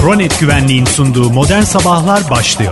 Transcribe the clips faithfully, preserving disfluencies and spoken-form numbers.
Pronet Güvenliğin sunduğu Modern Sabahlar başlıyor.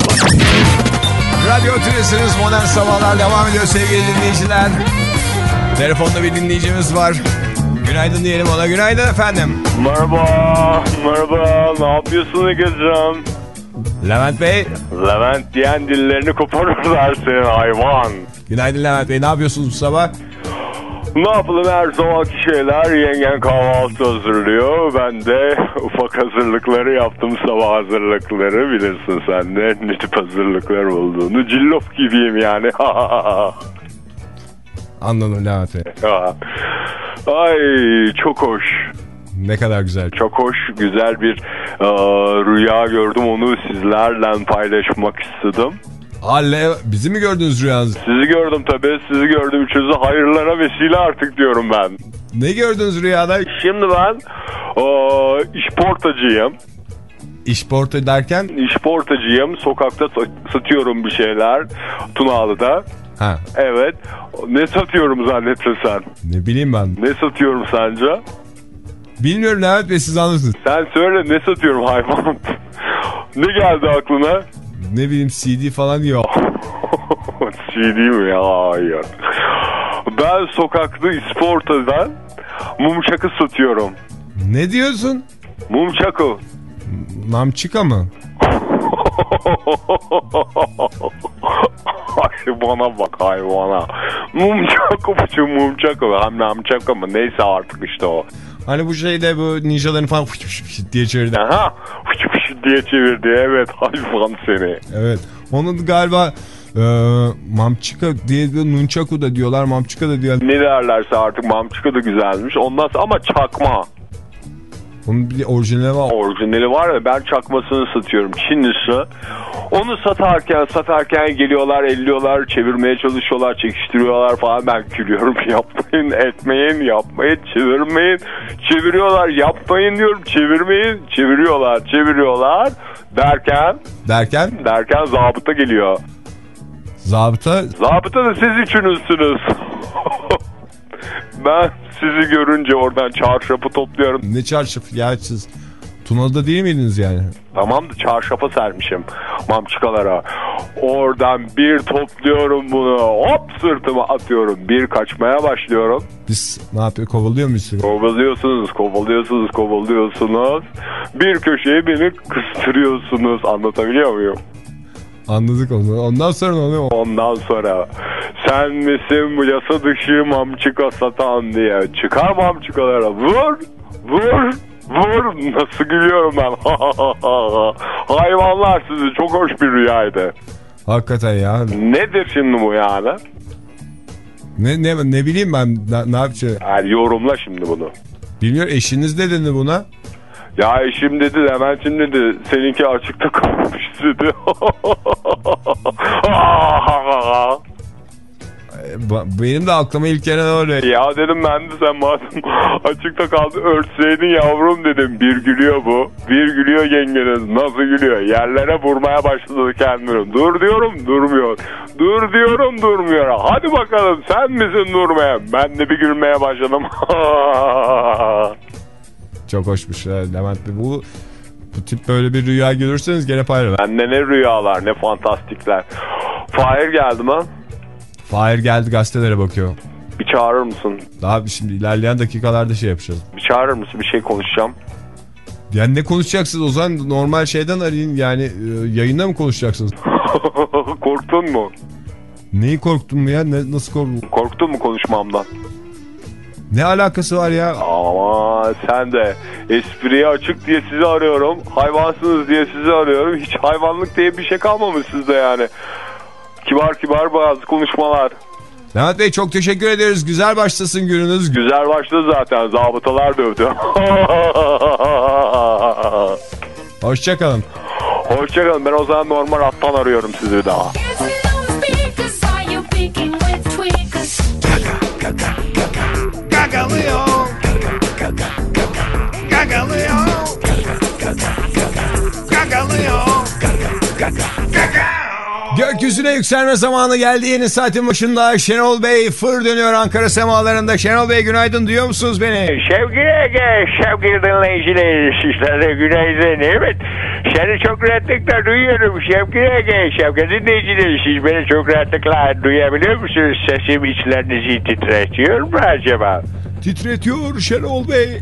Radyo Tülesi'niz Modern Sabahlar devam ediyor sevgili dinleyiciler. Telefonda bir dinleyicimiz var. Günaydın diyelim ona. Günaydın efendim. Merhaba, merhaba. Ne yapıyorsun Ege'cim? Levent Bey. Levent diyen dillerini koparırlar senin hayvan. Günaydın Levent Bey. Ne yapıyorsunuz bu sabah? Ne yapalım, her zamanki şeyler. Yengen kahvaltı hazırlıyor. Ben de ufak hazırlıkları yaptım, sabah hazırlıkları. Bilirsin sen de ne tip hazırlıklar olduğunu. Cillop gibiyim yani. Anladım Levent Bey. Ay çok hoş. Ne kadar güzel. Çok hoş, güzel bir e, rüya gördüm. Onu sizlerle paylaşmak istedim. Halle, bizi mi gördünüz rüyanızda? Sizi gördüm tabii, sizi gördüm. Üçünüzü hayırlara vesile artık diyorum ben. Ne gördünüz rüyada? Şimdi ben e, işportacıyım. İşporta derken? İşportacıyım. Sokakta satıyorum bir şeyler. Tunalı'da. Ha. Evet. Ne satıyorum zannettin sen? Ne bileyim ben. Ne satıyorum sence? Bilmiyorum Levent Bey, siz anlarsınız. Sen söyle, ne satıyorum hayvan? Ne geldi aklına? Ne bileyim, C D falan diyor. C D mi ya? Hayır. Ben sokakta İsporta'dan mum çakı satıyorum. Ne diyorsun? Mum çakı. Namçıka mı? Hayvana bak, hayvana. Mum çakı şu mum çakı. Hem nam çakı mı? Neyse artık işte o. Hani bu şeyde bu ninjaların falan fış fış fış diye çevirdi. Aha, fış fış diye çevirdi. Evet, hayvan seni. Evet. Onun galiba e, mamçıka diye bir nunchaku da diyorlar, mamçıka da diyorlar. Ne derlerse artık, mamçıka da güzelmiş. Ondan sonra ama çakma. Onun bir orijinali var. Orijinali var ve ben çakmasını satıyorum. Çinlisi. Onu satarken satarken geliyorlar, elliyorlar, çevirmeye çalışıyorlar, çekiştiriyorlar falan. Ben gülüyorum. Yapmayın, etmeyin, yapmayın, çevirmeyin. Çeviriyorlar, yapmayın diyorum, çevirmeyin. Çeviriyorlar, çeviriyorlar. Derken Derken? Derken zabıta geliyor. Zabıta? Zabıta da siz üçünüzsünüz. Ben sizi görünce oradan çarşafı topluyorum. Ne çarşafı ya, siz Tuna'da değil miydiniz yani? Tamam da çarşafa sermişim mamçıkalara. Oradan bir topluyorum bunu, hop sırtıma atıyorum. Bir kaçmaya başlıyorum. Biz ne yapıyor, kovalıyor muyuz? Kovalıyorsunuz, kovalıyorsunuz, kovalıyorsunuz. Bir köşeye beni kıstırıyorsunuz. Anlatabiliyor muyum? Anladık onu. Ondan sonra ne oluyor? Ondan sonra sen misin bu yasa dışı mamçıka satan diye çıkar mamçıkalara, vur, vur, vur. Nasıl gülüyorum ben. Hayvanlar sizi, çok hoş bir rüyaydı. Hakikaten ya. Nedir şimdi bu yani? Ne ne ne bileyim ben, ne, ne yapacağım? Yani yorumla şimdi bunu. Bilmiyorum, eşiniz ne dedi buna? Ya eşim dedi, Levent'im dedi, seninki açıkta kalmış dedi. Benim de aklıma ilk gelen öyle. Ya dedim ben de, sen madem açıkta kaldı örtseydin yavrum dedim. Bir gülüyor bu, bir gülüyor yengeniz. Nasıl gülüyor? Yerlere vurmaya başladı kendini. Dur diyorum, durmuyor. Dur diyorum, durmuyor. Hadi bakalım, sen misin durmayan? Ben de bir gülmeye başladım. Çok hoşmuş Levent Bey. Bu, bu tip böyle bir rüya görürseniz gene paylaşın. Bende ne rüyalar, ne fantastikler. Fahir geldi mi? Fahir geldi, gazetelere bakıyor. Bir çağırır mısın? Daha şimdi ilerleyen dakikalarda şey yapacağız. Bir çağırır mısın? Bir şey konuşacağım. Yani ne konuşacaksınız o zaman? Normal şeyden arayın yani, e, yayında mı konuşacaksınız? Korktun mu? Neyi korktun mu ya? Ne, nasıl korktun? Korktun mu konuşmamdan? Ne alakası var ya? Ama sen de espriye açık diye sizi arıyorum. Hayvansınız diye sizi arıyorum. Hiç hayvanlık diye bir şey kalmamış sizde yani. Kibar kibar bazı konuşmalar. Levent Bey çok teşekkür ederiz. Güzel başlasın gününüz. Güzel başladı zaten. Zabıtalar dövdü. Hoşçakalın. Hoşçakalın. Ben o zaman normal hattan arıyorum sizi daha. Gagalıyor. Gagalıyor. Gagalıyor. Gökyüzüne yükselme zamanı geldi. Yeni saatin başında Şenol Bey fır dönüyor Ankara semalarında. Şenol Bey günaydın, duyuyor musunuz beni? Sevgili Ege, sevgili dinleyiciler, sizlere günaydın. Evet, seni çok rahatlıkla duyuyorum sevgili Ege, sevgili dinleyiciler. Siz beni çok rahatlıkla duyabiliyor musunuz? Sesim içlerinizi titretiyor mu acaba? Titretiyor Şenol Bey.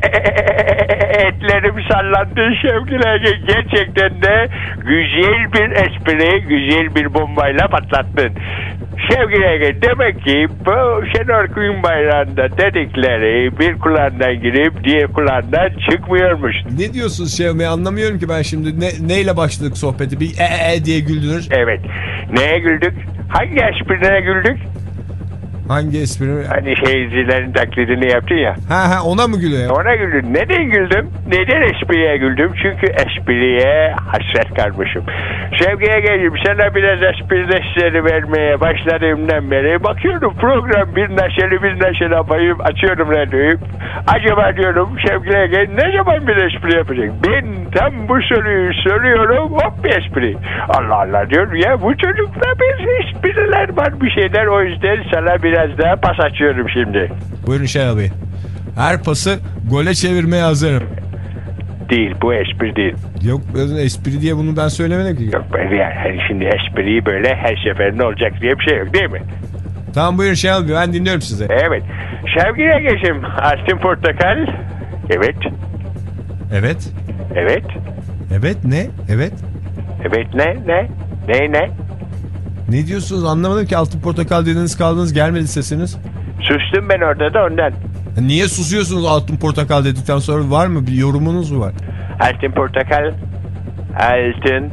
Etlerim sallandı sevgili Ege. Gerçekten de güzel bir espri, güzel bir bombayla patlattın. Sevgili Ege, demek ki bu Şenol Günbayram'da dedikleri bir kulağından girip diğer kulağından çıkmıyormuş. Ne diyorsunuz Şenol Bey, anlamıyorum ki ben şimdi. Ne, neyle başladık sohbeti? Bir e, e diye güldünüz. Evet. Neye güldük? Hangi esprine güldük? Hangi espri? Hani şeycilerin taklidini yaptın ya. Ha ha, ona mı gülüyor? Ona güldüm. Neden güldüm? Neden espriye güldüm? Çünkü espriye hasret kalmışım. Sevgiye geleyim, sana biraz espri dersleri vermeye başladığımdan beri bakıyorum program bir neşeli bir neşeli yapayım, açıyorum radyoyu. Acaba diyorum sevgiye gel ne zaman bir espri yapacak? Ben tam bu soruyu soruyorum, hop bir espri. Allah Allah diyorum ya, bu çocukta bir espriler var, bir şeyler, o yüzden sana biraz daha pas açıyorum şimdi. Buyurun Şenol Bey. Her pası gole çevirmeye hazırım. Değil, bu espri değil. Yok, espri diye bunu ben söylemedim ki. Yok böyle yani, hani şimdi espriyi böyle her seferinde olacak diye bir şey yok değil mi? Tamam buyurun Şenol Bey, ben dinliyorum sizi. Evet. Sevgili Ege'cim, Altın Portakal. Evet. Evet. Evet. Evet ne? Evet. Evet ne? Ne? Ne ne? Ne diyorsunuz, anlamadım ki. Altın Portakal dediniz, kaldınız, gelmedi sesiniz. Sustum ben orada da ondan. Niye susuyorsunuz Altın Portakal dedikten sonra? Var mı bir yorumunuz mu var? Altın Portakal. Altın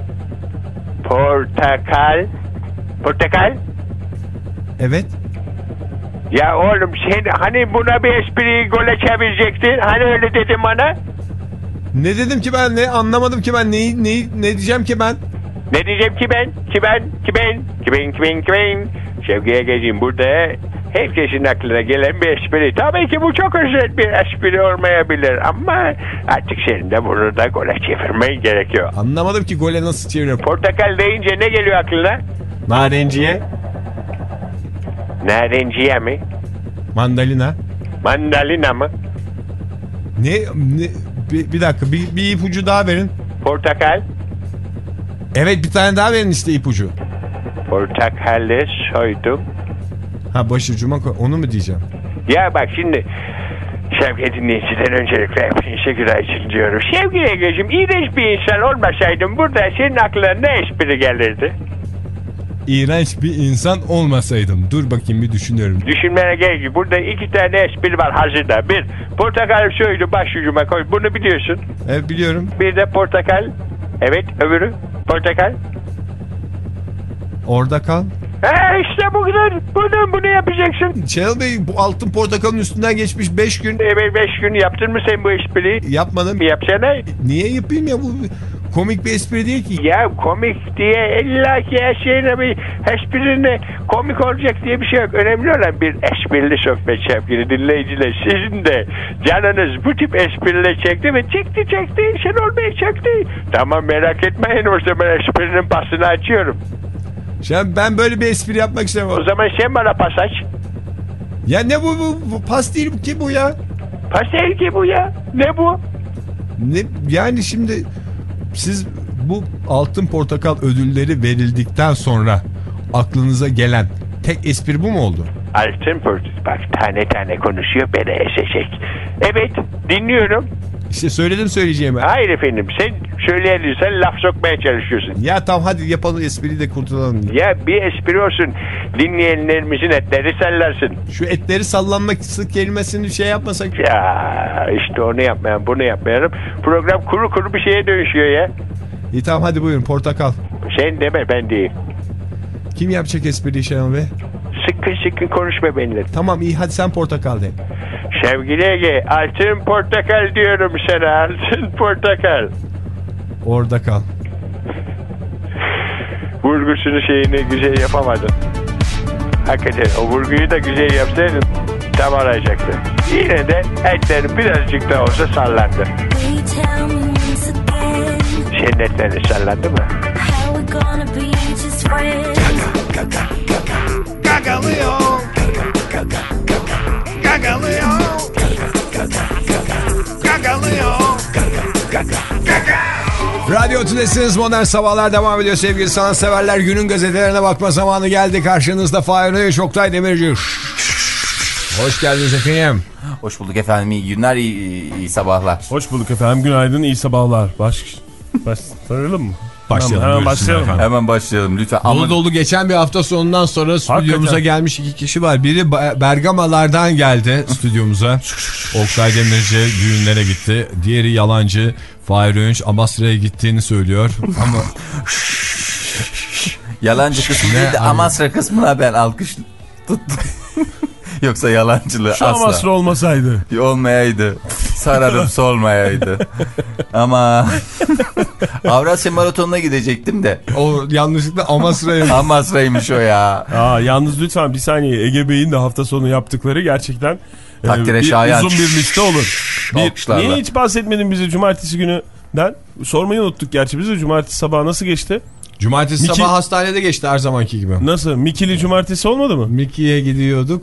Portakal. Portakal. Evet. Ya oğlum sen hani buna bir espriyi gole çevirecektin. Hani öyle dedin bana. Ne dedim ki ben, ne anlamadım ki ben, neyi, neyi, ne diyeceğim ki ben? Ne diyeceğim ki ben? Ki ben? Ki ben? Ki ben? Ki ben? Ki ben? Şevki'ye geleyim, burada herkesin aklına gelen bir espri. Tabii ki bu çok özel bir espri olmayabilir ama artık senin de bunu da gole çevirmen gerekiyor. Anlamadım ki gole nasıl çeviriyorum. Portakal deyince ne geliyor aklına? Narenciye. Narenciye mi? Mandalina. Mandalina mı? Ne? ne bir, bir dakika, bir, bir ipucu daha verin. Portakal. Evet, bir tane daha verin işte ipucu. Portakalı soydum. Ha, başucuma koy. Onu mu diyeceğim? Ya bak şimdi Şevki dinleyiciden öncelikle hepinize günaydın diyorum. Şevki Ege'cim, iğrenç bir insan olmasaydım burada senin aklına ne espri gelirdi? İğrenç bir insan olmasaydım. Dur bakayım, bir düşünüyorum. Düşünmene gerek yok. Burada iki tane espri var hazırda. Bir, portakal soydu başucuma koy. Bunu biliyorsun. Evet, biliyorum. Bir de portakal. Evet, öbürü. Portakal. Orada kal. Ha işte bu kadar. Bunu, bunu yapacaksın. Şenol Bey, bu altın portakalın üstünden geçmiş beş gün. Evet, beş gün yaptın mı sen bu espriyi? Yapmadım. Yapsana. Niye yapayım ya, bu komik bir espri değil ki. Ya komik diye illa ki her şeyine bir esprine komik olacak diye bir şey yok. Önemli olan bir esprili sohbet sevgili dinleyiciler. Sizin de canınız bu tip espriler çekti mi? Çekti çekti. Şenol Bey çekti. Tamam, merak etmeyin, o zaman esprinin pasını açıyorum. Şimdi ben böyle bir espri yapmak istemiyorum. O zaman sen bana pas aç. Ya ne bu, bu, bu pas değil bu, ki bu ya? Pas değil ki bu ya. Ne bu? Ne yani şimdi siz bu altın portakal ödülleri verildikten sonra aklınıza gelen tek espri bu mu oldu? Altın portakal, bak tane tane konuşuyor, beni eşecek. Evet, dinliyorum. İşte söyledim söyleyeceğimi. Hayır efendim, sen söyleyebilirsen laf sokmaya çalışıyorsun. Ya tamam, hadi yapalım espriyi de kurtulalım. Ya bir espri olsun, dinleyenlerimizin etleri sallarsın. Şu etleri sallanmak kelimesini şey yapmasak. Ya işte onu yapmayalım, bunu yapmayalım. Program kuru kuru bir şeye dönüşüyor ya. İyi tamam, hadi buyurun, portakal. Sen deme, ben değil. Kim yapacak espriyi Şenol Bey? Sıkın sıkın konuşma benimle. Tamam iyi, hadi sen portakal de. Sevgili Ege, altın portakal diyorum sana, altın portakal. Orada kal. Vurgusunu şeyini güzel yapamadın. Hakikaten o vurguyu da güzel yapsaydın tam olacaktı. Yine de etlerin birazcık da olsa sallandı. Senin etlerin sallandı mı? Gagalıyor. Gagalıyor. Gagalıyor. Radyo Tülesi'niz, Modern Sabahlar devam ediyor sevgili sanatseverler. Günün gazetelerine bakma zamanı geldi. Karşınızda Fahir Öğünç, Oktay Demirci. Hoş geldiniz efendim. Hoş bulduk efendim. İyi günler, iyi, iyi sabahlar. Hoş bulduk efendim. Günaydın, iyi sabahlar. Baş, başlayalım mı? Başlayalım. Hemen, hemen başlayalım. Hemen başlayalım lütfen. Dolu Ama... dolu geçen bir hafta sonundan sonra stüdyomuza Hakikaten. gelmiş iki kişi var. Biri Bergamalardan geldi stüdyomuza. Oktay Demirci düğünlere gitti. Diğeri yalancı. Fahir Öğünç Amasra'ya gittiğini söylüyor. Ama Yalancı kısmı değil de Amasra kısmına ben alkış tuttum. Yoksa yalancılığı Şu asla. Amasra olmasaydı. Olmayaydı. Sararıp solmayaydı. Ama Avrasya Maratonu'na gidecektim de. o yanlışlıkla Amasra'ya. Amasra'ymış o ya. Aa, yalnız lütfen bir saniye, Ege Bey'in de hafta sonu yaptıkları gerçekten Takdire e, bir, şayan. uzun bir liste olur. Bir, Alkışlarla. niye hiç bahsetmedin bize cumartesi gününden? Sormayı unuttuk gerçi biz de. Cumartesi sabahı nasıl geçti? Cumartesi Miki... sabah hastanede geçti her zamanki gibi. Nasıl? Mikili cumartesi olmadı mı? Miki'ye gidiyorduk.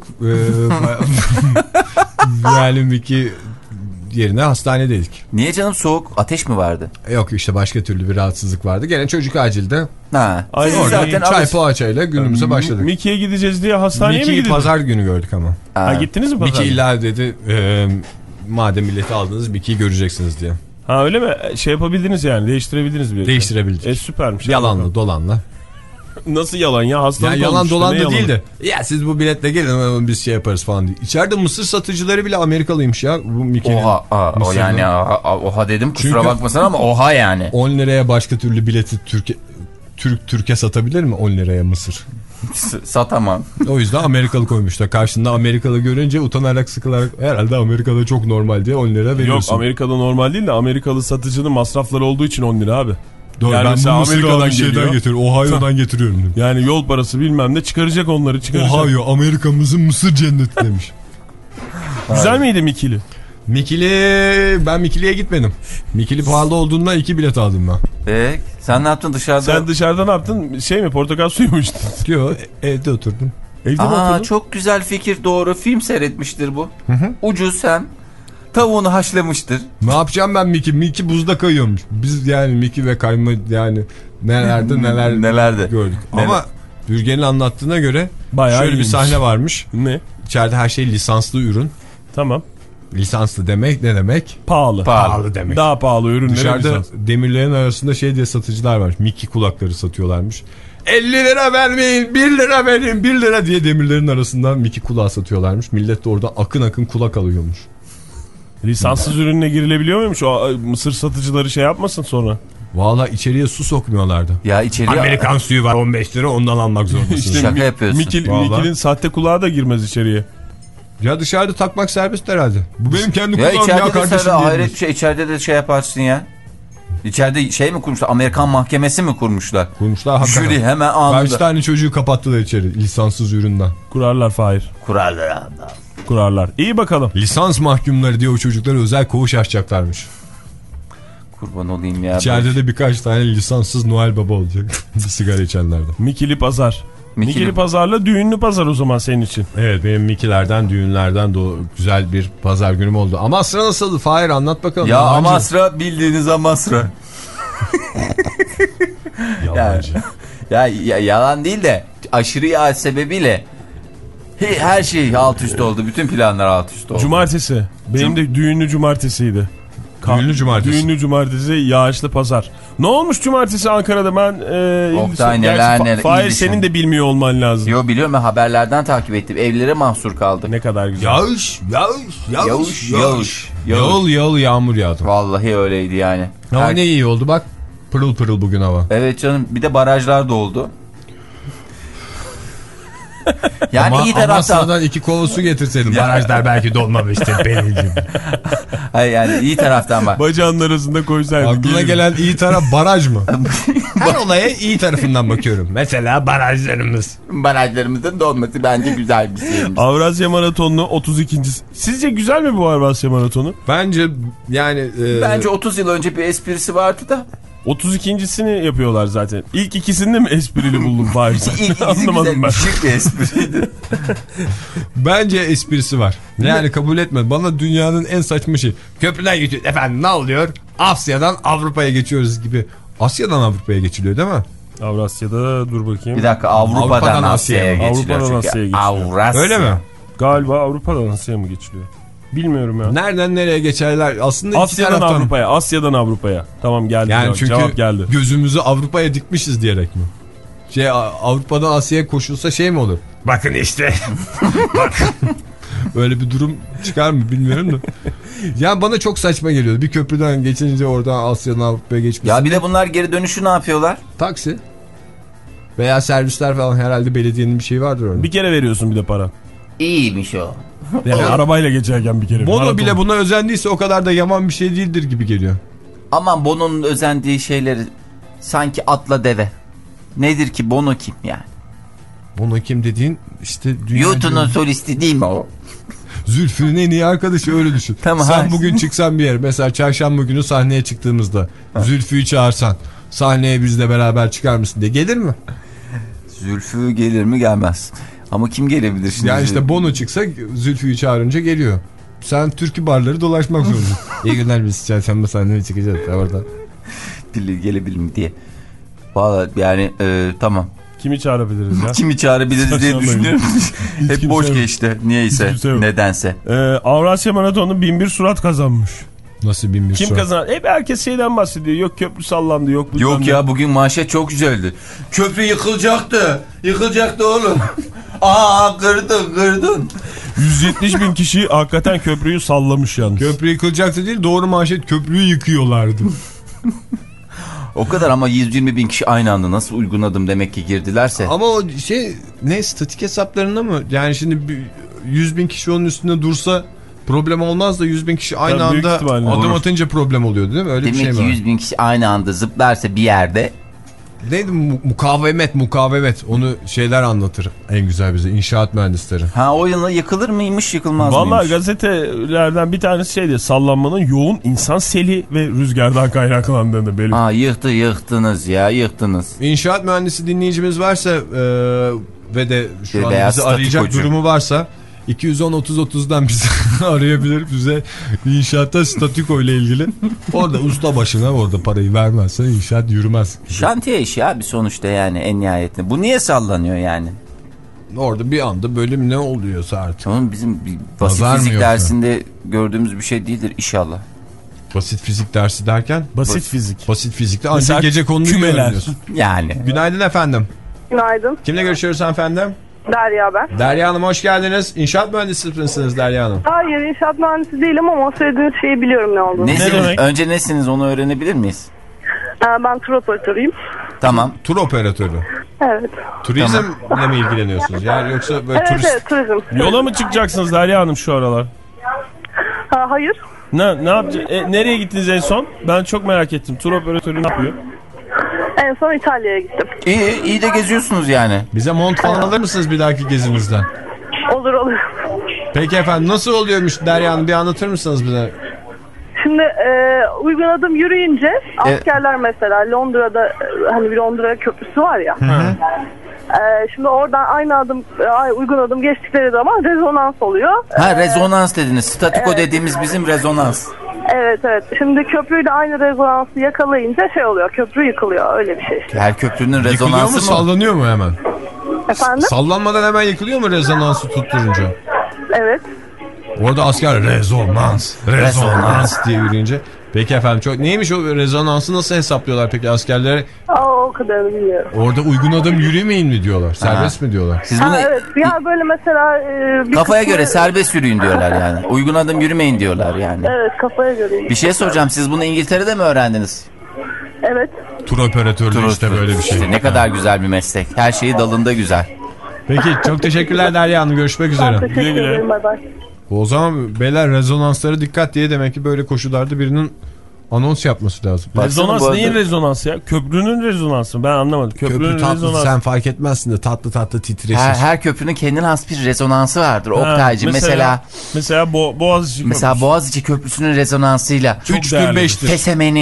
Ee, yani Miki yerine hastanedeydik. Niye canım, soğuk ateş mi vardı? Yok işte başka türlü bir rahatsızlık vardı. Gene çocuk acilde. Ha. Ay, Siz orada zaten Çay alış... poğaçayla günümüze başladık. Miki'ye gideceğiz diye hastaneye mi Miki'yi gidildin? pazar günü gördük ama. Ha. Ha, gittiniz mi pazar? Miki illa dedi e, madem milleti aldınız Miki'yi göreceksiniz diye. Ha öyle mi? Şey yapabildiniz yani, değiştirebildiniz bile. Değiştirebildik. E süpermiş. Yalanla dolanla. Nasıl yalan ya? Hastalık Yani yalan olmuş. dolan Ne da yalanı? değil de. Ya siz bu biletle gelin biz şey yaparız falan diye. İçeride mısır satıcıları bile Amerikalıymış ya. Bu Miki'nin. Oha, aa, o yani oha, oha dedim, kusura Çünkü- bakmasın ama oha yani. on liraya başka türlü bileti Türkiye Türk Türkiye satabilir mi on liraya mısır? Satamam. O yüzden Amerikalı koymuşlar. Karşında Amerikalı görünce utanarak sıkılarak herhalde Amerika'da çok normal diye on lira Yok, veriyorsun. Amerika'da normal değil de Amerikalı satıcının masrafları olduğu için on lira abi. Doğru, yani ben bu mesela mısırı Amerika'dan bir şeyden geliyor. getiriyorum. Ohio'dan getiriyorum. Dedim. Yani yol parası bilmem ne çıkaracak, onları çıkaracak. Ohio Amerika'mızın mısır cenneti demiş. Güzel miydi Mikili? Mikili, ben Mikili'ye gitmedim. Mikili pahalı olduğundan iki bilet aldım ben. Ee, sen ne yaptın dışarıda? Sen dışarıda ne yaptın? Şey mi, portakal suyu mu içtin? Diyor evde oturdum. Evde mi Aa, oturdun? çok güzel fikir, doğru. Film seyretmiştir bu. Hı hı. Ucuz hem. Tavuğunu haşlamıştır. Ne yapacağım ben Miki? Miki buzda kayıyormuş. Biz yani Miki ve kayma yani nelerde neler Nelerde gördük. Neler? Ama Bürgen'in anlattığına göre bayağı şöyle iyiymiş. bir sahne varmış. Ne? İçeride her şey lisanslı ürün. Tamam. Lisanslı demek ne demek? Pahalı. Pahalı demek. Daha pahalı ürünleri. Dışarıda lisans. demirlerin arasında şey diye satıcılar var. Miki kulakları satıyorlarmış. elli lira vermeyin, bir lira verin, bir lira diye demirlerin arasından Miki kulağı satıyorlarmış. Millet de orada akın akın kulak alıyormuş. Lisanssız ürününe girilebiliyor muymuş? O mısır satıcıları şey yapmasın sonra. Valla içeriye su sokmuyorlardı. Ya içeriye... Amerikan suyu var on beş lira, ondan almak zorundasın. İşte şaka yapıyorsun. Mikil, Vallahi. Mikil'in sahte kulağı da girmez içeriye. Ya dışarıda takmak serbest herhalde. Bu benim kendi Ya kulağım ya, içeride de kardeşim sana diyelim. hayret bir şey, içeride de şey yaparsın ya. İçeride şey mi kurmuşlar? Amerikan mahkemesi mi kurmuşlar? Kurmuşlar hakikaten. Jüri hemen Kaç anında. tane çocuğu kapattılar içeri lisanssız üründen. Kurarlar Fahir. Kurarlar abi. Kurarlar. İyi bakalım. Lisans mahkumları diye o çocuklara özel koğuş açacaklarmış. Kurban olayım ya. İçeride de birkaç tane lisanssız Noel Baba olacak. Sigara içenlerden. Mikili pazar. Mikili- Mikili pazarla düğünlü pazar o zaman senin için. Evet, benim Mikilerden, düğünlerden de güzel bir pazar günüm oldu. Amasra nasıldı? Fahir anlat bakalım. Ya Yalancı. Amasra, bildiğiniz Amasra. Yalancı. Ya, ya yalan değil de aşırı yağ sebebiyle he- her şey alt üst oldu. Bütün planlar alt üst oldu. Cumartesi. Benim de düğünlü cumartesiydi. Ka- Düğünlü cumartesi. Düğünlü cumartesi, yağışlı pazar. Ne olmuş cumartesi Ankara'da? Ben e, Oktay, gerçi neler Fa- neler, Fahir iyi senin düşün. de bilmiyor olman lazım. Yo, biliyorum, ben haberlerden takip ettim. Evlere mahsur kaldık. Ne kadar güzel. Yağış, yağış, yağış, Yağış, yağış. yağış. Yağıl yağıl yağmur yağdı. Vallahi öyleydi yani. Ama Her- ne iyi oldu bak. Pırıl pırıl bugün hava. Evet canım, bir de barajlar doldu. Yani Ama iyi taraftan. Amasya'dan iki kova su getirseydin. Ya. Barajlar belki dolmamıştır benim gibi. Hayır, yani iyi taraftan bak. Bacağının arasında koysaydın. Aklına gelir. gelen iyi taraf baraj mı? Her olaya iyi tarafından bakıyorum. Mesela barajlarımız. Barajlarımızın dolması bence güzel bir şeymiş. Avrasya Maratonu'nu otuz ikincisi. Sizce güzel mi bu Avrasya Maratonu? Bence yani... E, Bence otuz yıl önce bir esprisi vardı da. otuz ikincisini yapıyorlar zaten. İlk ikisini mi esprili buldum Fahir sen? Anlamadım ben. Şık bir espriydi. Bence esprisi var. Yani kabul etme. Bana dünyanın en saçma şey. Köprüden geçiyor. Efendim ne oluyor? Asya'dan Avrupa'ya geçiyoruz gibi. Asya'dan Avrupa'ya geçiliyor değil mi? Avrasya'da dur bakayım. Bir dakika Avrupa'dan, Avrupa'dan Asya'ya Asya'ya. geçiliyor. Avrupa'dan çünkü. Asya'ya geçiliyor. Avrasya. Öyle mi? Galiba Avrupa'dan Asya'ya mı geçiliyor? Bilmiyorum ya. Nereden nereye geçerler? Aslında Asya'dan Avrupa'ya, Asya'dan Avrupa'ya. Tamam geldi. Yani cevap. çünkü Cevap geldi. gözümüzü Avrupa'ya dikmişiz diyerek mi? Şey Avrupa'dan Asya'ya koşulsa şey mi olur? Bakın işte. Bakın. Öyle bir durum çıkar mı bilmiyorum da. Yani bana çok saçma geliyor. Bir köprüden geçince oradan Asya'dan Avrupa'ya geçmiş. Ya bir de bunlar geri dönüşü ne yapıyorlar? Taksi. Veya servisler falan herhalde belediyenin bir şeyi vardır orada. Bir kere veriyorsun bir de para. İyiymiş o. Yani arabayla geçerken bir kere. Bono Maraton. bile buna özendiyse o kadar da yaman bir şey değildir gibi geliyor. Aman Bono'nun özendiği şeyleri sanki atla deve. Nedir ki Bono kim yani? Bono kim dediğin işte dünya... YouTube'un solisti değil mi o? Zülfü'nün en iyi arkadaşı öyle düşün. Tamam, sen hayır. bugün çıksan bir yere mesela çarşamba günü sahneye çıktığımızda Zülfü'yü çağırsan sahneye bizle beraber çıkar mısın diye gelir mi? Zülfü gelir mi gelmez. Ama kim gelebilir şimdi? Yani işte Bono çıksa Zülfü'yü çağırınca geliyor. Sen türkü barları dolaşmak zorundasın. İyi günler biz çarşamba sahneye çıkacağız orada. Dili gelebilir mi diye. Vallahi yani e, tamam. Kimi çağırabiliriz ya? Kimi çağırabiliriz diye düşünüyorum. Hep boş yok. geçti. Niyeyse. Nedense. Ee, Avrasya Maratonu'nun bin bir surat kazanmış. Nasıl bin bir Kim surat? kazandı? Hep herkes şeyden bahsediyor. Yok köprü sallandı. Yok, yok ya bugün manşet çok güzeldi. Köprü yıkılacaktı. Yıkılacaktı oğlum. Aa kırdın kırdın. yüz yetmiş bin kişi hakikaten köprüyü sallamış yalnız. Köprü yıkılacaktı değil, doğru manşet köprüyü yıkıyorlardı. O kadar ama yüz yirmi bin kişi aynı anda nasıl uygun adım demek ki girdilerse. Ama o şey ne statik hesaplarında mı? Yani şimdi yüz bin kişi onun üstünde dursa problem olmaz da yüz bin kişi aynı ya anda adım olur. Atınca problem oluyordu değil mi? Öyle demek bir şey mi? Demek ki yüz bin kişi aynı anda zıplarsa bir yerde. Neydi mukavemet mukavemet onu şeyler anlatır en güzel bize inşaat mühendisleri. Ha o yıla yıkılır mıymış yıkılmaz Vallahi mıymış? Vallahi gazetelerden bir tanesi şeydi, sallanmanın yoğun insan seli ve rüzgardan kaynaklandığını belirtti. Aa yıktı yıktınız ya yıktınız. İnşaat mühendisi dinleyicimiz varsa e, ve de şu bir an bizi arayacak ucu. Durumu varsa iki yüz on otuz otuzdan bizi arayabilir, bize inşaatta statiko ile ilgili. Orada usta başına orada parayı vermezse inşaat yürümez. Şantiye işi abi sonuçta yani en nihayetinde. Bu niye sallanıyor yani? Orada bir anda bölüm ne oluyorsa artık. Onun bizim basit Nazar fizik dersinde gördüğümüz bir şey değildir inşallah. Basit fizik dersi derken? Basit Bas fizik. Basit fizikte ancak gece konuyu öğreniyorsun. Yani. Günaydın efendim. Günaydın. Kimle görüşüyoruz efendim? Derya ben. Derya Hanım hoş geldiniz. İnşaat mühendisi misiniz Derya Hanım? Hayır inşaat mühendisi değilim ama o söylediğiniz şeyi biliyorum ne olduğunu. Ne demek? Önce nesiniz onu öğrenebilir miyiz? Ee, ben tur operatörüyüm. Tamam. Tur operatörü. Evet. Turizmle tamam. mi ilgileniyorsunuz? Yani yoksa böyle evet, turist... Evet turizm. Yola mı çıkacaksınız Derya Hanım şu aralar? Ha, hayır. Ne, ne yapacağız? E, nereye gittiniz en son? Ben çok merak ettim. Tur operatörü ne yapıyor? En son İtalya'ya gittim. İyi, iyi de geziyorsunuz yani. Bize mont falan alır mısınız bir dahaki gezinizden? Olur olur. Peki efendim nasıl oluyormuş Derya Hanım bir anlatır mısınız bize? Şimdi e, uygun adım yürüyünce askerler mesela Londra'da hani bir Londra köprüsü var ya. Hı hı. E, şimdi oradan aynı adım uygun adım geçtikleri zaman rezonans oluyor. Ha rezonans dediniz. Statiko evet. dediğimiz bizim rezonans. Evet evet. Şimdi köprüyle aynı rezonansı yakalayınca şey oluyor. Köprü yıkılıyor. Öyle bir şey. Her köprünün rezonansı yıkılıyor mu? mı? Sallanıyor mu hemen? Efendim? Sallanmadan hemen yıkılıyor mu rezonansı tutturunca? Evet. Orada asker rezonans, rezonans, rezonans diye yürüyünce. Peki efendim çok neymiş o rezonansı nasıl hesaplıyorlar peki askerlere? Aa, o kadarını bilmiyorum. Orada uygun adım yürümeyin mi diyorlar? Serbest ha. mi diyorlar? Siz bunu... ha, evet ya böyle mesela e, kafaya kısmı... göre serbest yürüyün diyorlar yani. Uygun adım yürümeyin diyorlar yani. Evet kafaya göre. Bir şey soracağım, siz bunu İngiltere'de mi öğrendiniz? Evet. Tur operatörlüğü Tur işte böyle bir şey. İşte ne kadar güzel bir meslek. Her şeyi dalında güzel. Peki çok teşekkürler Derya Hanım. Görüşmek üzere. Teşekkür güle güle. ederim. Bay bay. O zaman beyler rezonanslara dikkat diye demek ki böyle koşularda birinin anons yapması lazım. Rezonans arada... neyin rezonansı ya? Köprünün rezonansı. Ben anlamadım. Köprünün Köprü tatlı rezonansı. Sen fark etmezsin de tatlı tatlı titreşir. Her, her köprünün kendine has bir rezonansı vardır. Ha, Oktaycığım mesela. Mesela, mesela Bo Boğaziçi Mesela Boğaziçi Köprüsü'nün rezonansıyla. üçtür beştir. Feseme'nin,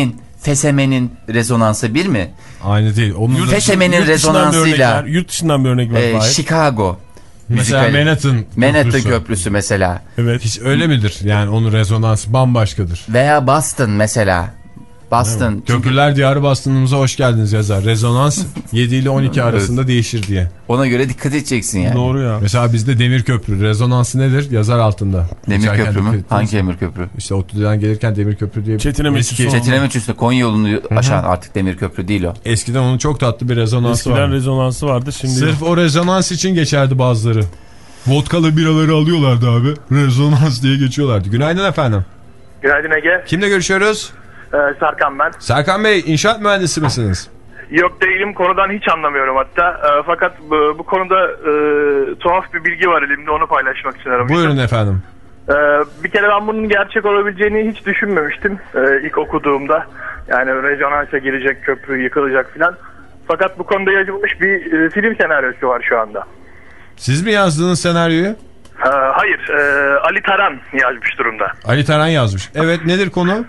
Feseme'nin rezonansı bir mi? Aynı değil. Onun Yurt, Feseme'nin yurt rezonansıyla. Yurt dışından bir örnek var. E, Chicago. mesela müzikali. Manhattan, Manhattan köprüsü. köprüsü mesela. Evet. Hiç öyle midir? Yani onun rezonansı bambaşkadır. Veya Boston mesela. Boston. Köprüler diyarı Boston'ımıza hoş geldiniz yazar. Rezonans yedi ile on iki arasında değişir diye. Ona göre dikkat edeceksin yani. Doğru ya. Mesela bizde demir köprü. Rezonansı nedir? Yazar altında. Demir Geçerken köprü mü? dikkat Hangi ettiniz. demir köprü? İşte ODTÜ'den gelirken demir köprü diye. Çetin'e eski, Çetin'e mi üstü Konya yolunu aşan artık demir köprü değil o. eskiden onun çok tatlı bir rezonansı Eskiden var. rezonansı vardı şimdi. Sırf o rezonans için geçerdi bazıları. Vodkalı biraları alıyorlardı abi. Rezonans diye geçiyorlardı. Günaydın efendim. Günaydın Ege. Kimle görüşüyoruz? Ee, Serkan ben. Serkan Bey, inşaat mühendisi misiniz? Yok değilim, konudan hiç anlamıyorum hatta. E, fakat bu, bu konuda e, tuhaf bir bilgi var elimde, onu paylaşmak için aramıştım. Buyurun efendim. E, bir kere ben bunun gerçek olabileceğini hiç düşünmemiştim e, ilk okuduğumda. Yani rezonansa girecek, köprü yıkılacak filan. Fakat bu konuda yazılmış bir e, film senaryosu var şu anda. Siz mi yazdınız senaryoyu? E, hayır, e, Ali Taran yazmış durumda. Ali Taran yazmış. Evet, nedir konu?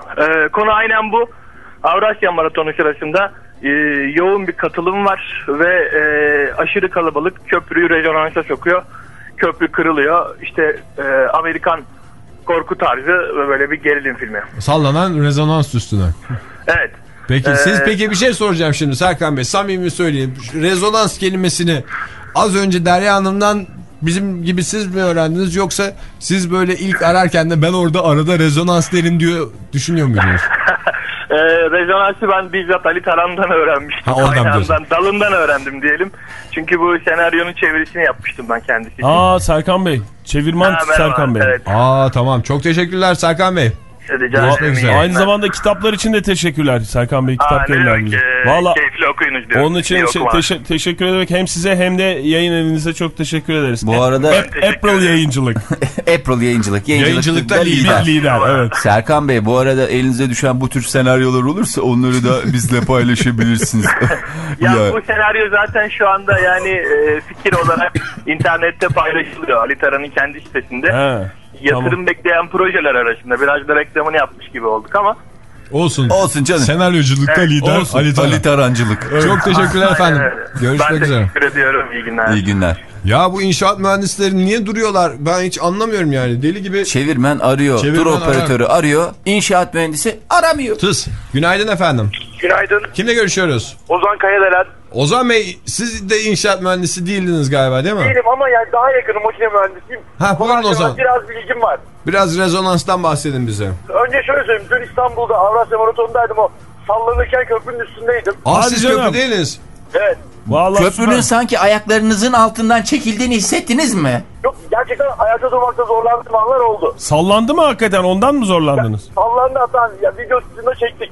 E, konu aynen bu. Avrasya Maratonu sırasında e, yoğun bir katılım var ve e, aşırı kalabalık köprüyü rezonansa sokuyor. Köprü kırılıyor. İşte e, Amerikan korku tarzı ve böyle bir gerilim filmi. Sallanan rezonans üstüne. Evet. Peki Ee, siz peki bir şey soracağım şimdi Serkan Bey. Samimi söyleyeyim. Rezonans kelimesini az önce Derya Hanım'dan bizim gibi siz mi öğrendiniz, yoksa siz böyle ilk ararken de ben orada arada rezonans derim diyor düşünüyor muydunuz? e, rezonansı ben bizzat Ali Taran'dan öğrenmiştim. Ha, oradan Kaynağından, dalından öğrendim diyelim. Çünkü bu senaryonun çevirisini yapmıştım ben kendisi için. Aa Serkan Bey. Çevirmen Ha, Serkan Bey. Evet. Aa tamam, çok teşekkürler Serkan Bey. Rica Görüşmek ederim. üzere. İyi Aynı yayınlar. zamanda kitaplar için de teşekkürler Serkan Bey, kitap Aa, ne demek, gönderdiğiniz. e, Valla keyifli okuyunuz diyorum. onun için İyi şey, okumalar. teşe- teşekkür ederek hem size hem de yayın evinize çok teşekkür ederiz. Bu arada April yayıncılık. April yayıncılık. Yayıncılıkta lider. Lider evet. Serkan Bey, bu arada elinize düşen bu tür senaryolar olursa onları da bizle paylaşabilirsiniz. Ya, ya bu senaryo zaten şu anda yani e, fikir olarak internette paylaşılıyor. Ali Taran'ın kendi sitesinde. He, Yatırım tamam. bekleyen projeler arasında. Biraz da reklamını yapmış gibi olduk ama. Olsun. Olsun canım. Senaryoculukta Evet, lider olsun. Ali Taran. Ali Tarancılık. Çok teşekkürler efendim. Evet. Görüşmek ben üzere. teşekkür ediyorum. İyi günler. İyi günler. Ya bu inşaat mühendisleri niye duruyorlar? Ben hiç anlamıyorum yani. Deli gibi. Çevirmen arıyor. Çevirmen tur operatörü arar. arıyor. İnşaat mühendisi aramıyor. Tıs. Günaydın efendim. Günaydın. Kimle görüşüyoruz? Ozan Kayadelen. Ozan Bey, siz de inşaat mühendisi değildiniz galiba, değil mi? Değilim ama yani daha yakınım, makine mühendisiyim. Ha, buyurun o zaman. Biraz bilgim var. Biraz rezonanstan bahsedin bize. Önce şöyle söyleyeyim. Dün İstanbul'da Avrasya Maratonu'ndaydım. O sallanırken köprünün üstündeydim. Aa, Hadi siz canım. köprü değiliz. Evet. Vallahi Köprünün süper. sanki ayaklarınızın altından çekildiğini hissettiniz mi? Yok, gerçekten ayakta durmakta zorlandığım anlar oldu. Sallandı mı hakikaten, ondan mı zorlandınız? Sallandı hatta, ya video üstünde çektik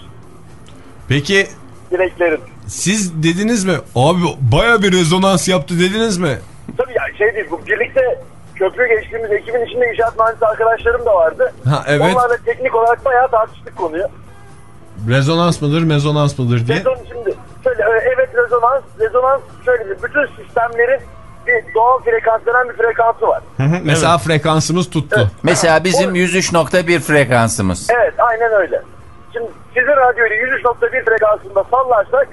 Peki direklerin. siz dediniz mi? Abi baya bir rezonans yaptı dediniz mi? Tabii ya şey değil, bu birlikte köprü geçtiğimiz ekibin içinde inşaat mühendisi arkadaşlarım da vardı. Ha, evet. Onlarla teknik olarak bayağı tartıştık konuyu. Rezonans mıdır, mezonans mıdır diye. Rezon şimdi şöyle, evet rezonans, rezonans şöyle bir, bütün sistemlerin bir doğal frekans denen bir frekansı var. Hı hı. Mesela frekansımız tuttu. Evet. Mesela bizim yüz üç nokta bir frekansımız. Evet, aynen öyle. Şimdi sizin radyoyla yüz üç nokta bir frekansında sallarsak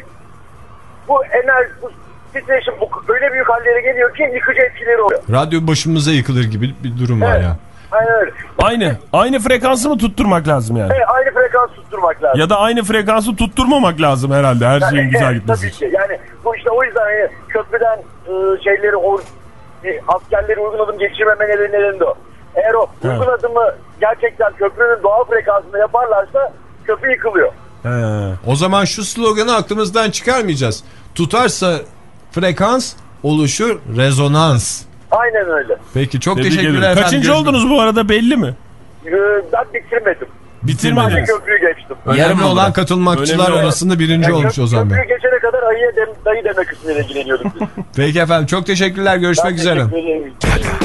bu enerji, bu titreşim bu öyle büyük hallere geliyor ki yıkıcı etkileri oluyor. Radyo başımıza yıkılır gibi bir durum var Evet. ya. Aynen öyle. Aynı. Aynı frekansı mı tutturmak lazım yani? Evet, aynı frekans tutturmak lazım. Ya da aynı frekansı tutturmamak lazım herhalde, her şeyin güzel Evet, gitmesi tabii için. ki. Yani bu işte o yüzden hani köprüden e, şeyleri o e, askerleri uygun adım geçirmeme nedeni de o. Eğer o Evet. uygun adımı gerçekten köprünün doğal frekansında yaparlarsa köprü yıkılıyor. He. O zaman şu sloganı aklımızdan çıkarmayacağız. Tutarsa frekans, oluşur rezonans. Aynen öyle. Peki, çok Tebrik teşekkürler ederim. efendim. Kaçıncı Görüşmek- oldunuz bu arada, belli mi? E, ben bitirmedim. Sadece Bitirmediniz. köprüyü geçtim. Önemli Yarım olan oldu. katılmakçılar Önemli olan- arasında birinci Yani olmuş köp- Ozan Bey. Köprüyü geçene kadar ayıya dem, dayı deme kısmıyla ilgileniyorduk biz. Peki efendim, çok teşekkürler. Görüşmek Ben üzere. teşekkür ederim.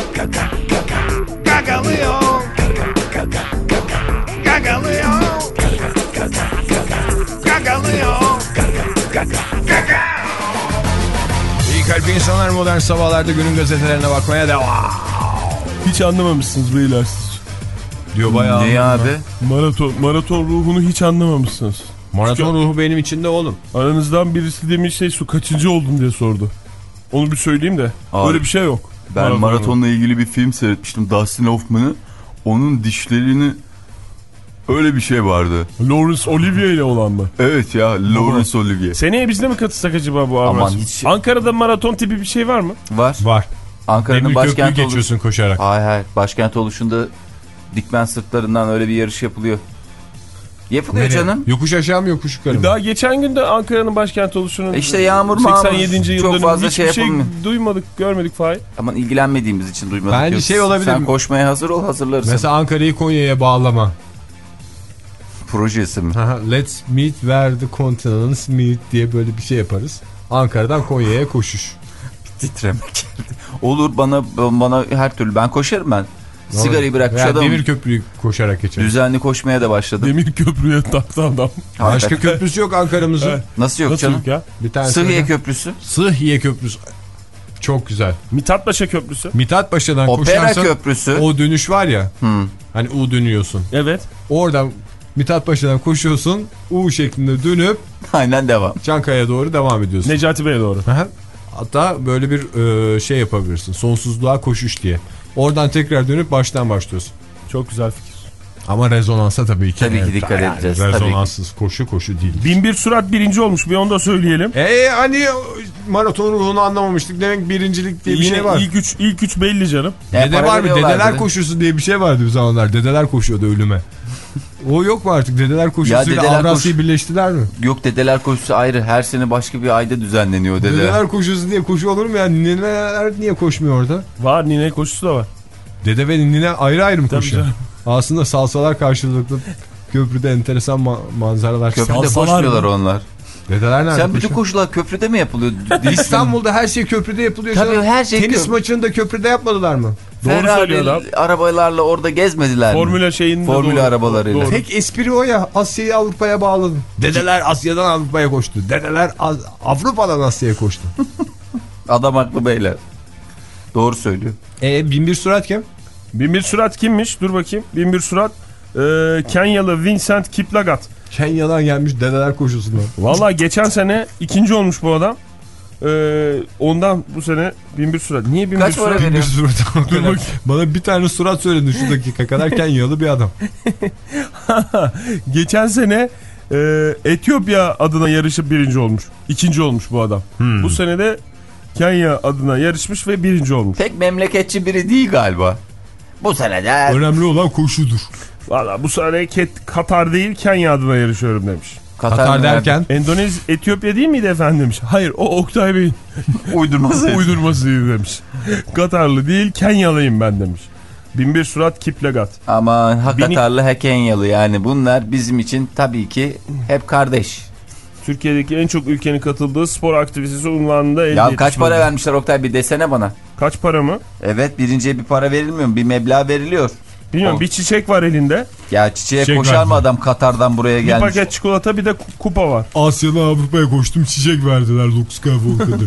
İyi kalp insanlar modern sabahlarda günün gazetelerine bakmaya devam. Hiç anlamamışsınız beyler siz. Diyor bayağı. Ne ya abi? Maraton, maraton ruhunu hiç anlamamışsınız. Maraton ruhu benim içinde oğlum. Aranızdan birisi demin şey su kaçıncı oldun diye sordu. Onu bir söyleyeyim de. Abi, öyle bir şey yok. Ben Maraton maratonla ilgili bir film seyretmiştim. Dustin Hoffman'ı. Onun dişlerini öyle bir şey vardı. Laurence Olivier ile olan mı? Evet ya, Laurence Olivier. Seneye biz de mi katılsak acaba bu Aman Avrasya? hiç. Ankara'da maraton tipi bir şey var mı? Var. Var. Ankara'nın Demir başkenti köprüyü geçiyorsun oluş... koşarak. Hayır hayır. Başkent oluşunda dikmen sırtlarından öyle bir yarış yapılıyor. Yapılıyor nereye? Canım. Yokuş aşağı mı yokuş yukarı mı? Daha geçen gün de Ankara'nın başkenti oluşunun İşte yağmur seksen yedinci yılının çok fazla hiçbir şey yapılmıyor. Şey duymadık, görmedik Fahir. Aman ilgilenmediğimiz için duymadık. Bence yok. şey olabilir Sen mi? Koşmaya hazır ol, hazırlarız. Mesela Ankara'yı Konya'ya bağlama. Projesi mi? Let's meet where the continents meet diye böyle bir şey yaparız. Ankara'dan Konya'ya koşuş. Titremek geldi. Olur, bana bana her türlü, ben koşarım ben. Doğru. Sigarayı bırakmış adam. Demir köprüyü koşarak geçer. Düzenli koşmaya da başladım. Demir köprüye taktı adam. Başka köprüsü yok Ankara'mızın. Evet. Nasıl yok Nasıl canım? Yok ya? Bir tane Sıhhiye Köprüsü. Sıhhiye Köprüsü. Çok güzel. Mithatpaşa Köprüsü. Mithatpaşa'dan Opera koşarsan Köprüsü. O dönüş var ya. Hmm. Hani U dönüyorsun. Evet. Oradan Mithatpaşa'dan koşuyorsun. U şeklinde dönüp aynen devam. Çankaya'ya doğru devam ediyorsun. Necati Bey'e doğru. Aha. Hatta böyle bir e, şey yapabilirsin. Sonsuzluğa koşuş diye. Oradan tekrar dönüp baştan başlıyorsun. Çok güzel fikir. Ama rezonansa tabii ki. Tabii ki dikkat yani edeceğiz. Rezonanssız koşu koşu değil. bin bir Sürat birinci olmuş. Bir onu da söyleyelim. Eee hani maraton ruhunu anlamamıştık. Demek birincilik diye bir Yine şey var. ilk üç, ilk üç belli canım. Ya dede var mı? Dedeler koşusu diye bir şey vardı bir zamanlar. Dedeler koşuyordu ölüme. O yok mu artık? Dedeler koşusuyla Avrasya'yı koş... birleştiler mi? Yok, dedeler koşusu ayrı. Her sene başka bir ayda düzenleniyor dedeler. Dedeler koşusu diye koşu olur mu ya? Nineler niye koşmuyor orada? Var, nine koşusu da var. Dede ve nine ayrı ayrı mı tabii koşuyor? Canım. Aslında salsalar karşılıklı köprüde enteresan ma manzaralar. Köprüde koşmuyorlar mı? Onlar. Dedeler nerede? Sen bütün koşular köprüde mi yapılıyor? İstanbul'da her şey köprüde yapılıyor. Tabii canım. Her şey Tenis köprü. maçını da köprüde yapmadılar mı? Doğru söylüyor adam. Arabalarla orada gezmediler mi? Formula şeyinde Formula doğru, arabalarıyla. Doğru. Tek espri o ya. Asya'yı Avrupa'ya bağladın. Dedeler Asya'dan Avrupa'ya koştu. Dedeler Avrupa'dan Asya'ya koştu. Adam haklı beyler. Doğru söylüyor. E bin bir Sürat kim? bin bir Sürat kimmiş? Dur bakayım. bin bir Sürat e, Kenyalı Vincent Kiplagat. Kenya'dan gelmiş dedeler koşusundan. Valla geçen sene ikinci olmuş bu adam. Ee, ondan bu sene bin bir Sürat. Niye bin bir Sürat? bin bir Sürat. Bana bir tane surat söyledin şu dakika kadar. Kenyalı bir adam. Geçen sene e, Etiyopya adına yarışıp birinci olmuş. İkinci olmuş bu adam. Hmm. Bu sene de Kenya adına yarışmış ve birinci olmuş. Pek memleketçi biri değil galiba. Bu sene de. Önemli olan koşudur. Valla bu sene Katar değil Kenya adına yarışıyorum demiş. Katar, Katar derken? Endonezya, Etiyopya değil miydi efendim demiş. Hayır, o Oktay Bey'in uydurması. uydurmasıydı demiş. Katarlı değil Kenyalıyım ben demiş. bin bir Sürat Kiplagat. Aman ha Katarlı ha Kenyalı, yani bunlar bizim için tabii ki hep kardeş. Türkiye'deki en çok ülkenin katıldığı spor aktivitesi unvanında elde Ya kaç para vermişler Oktay, bir desene bana. Kaç para mı? Evet, birinciye bir para verilmiyor mu? Bir meblağ veriliyor. Bilmiyorum, o. Bir çiçek var elinde. Ya çiçeğe çiçek koşar verdi. mı adam Katar'dan buraya bir gelmiş? Bir paket çikolata, bir de kupa var. Asya'dan Avrupa'ya koştum, çiçek verdiler. Luke Skywalker'da.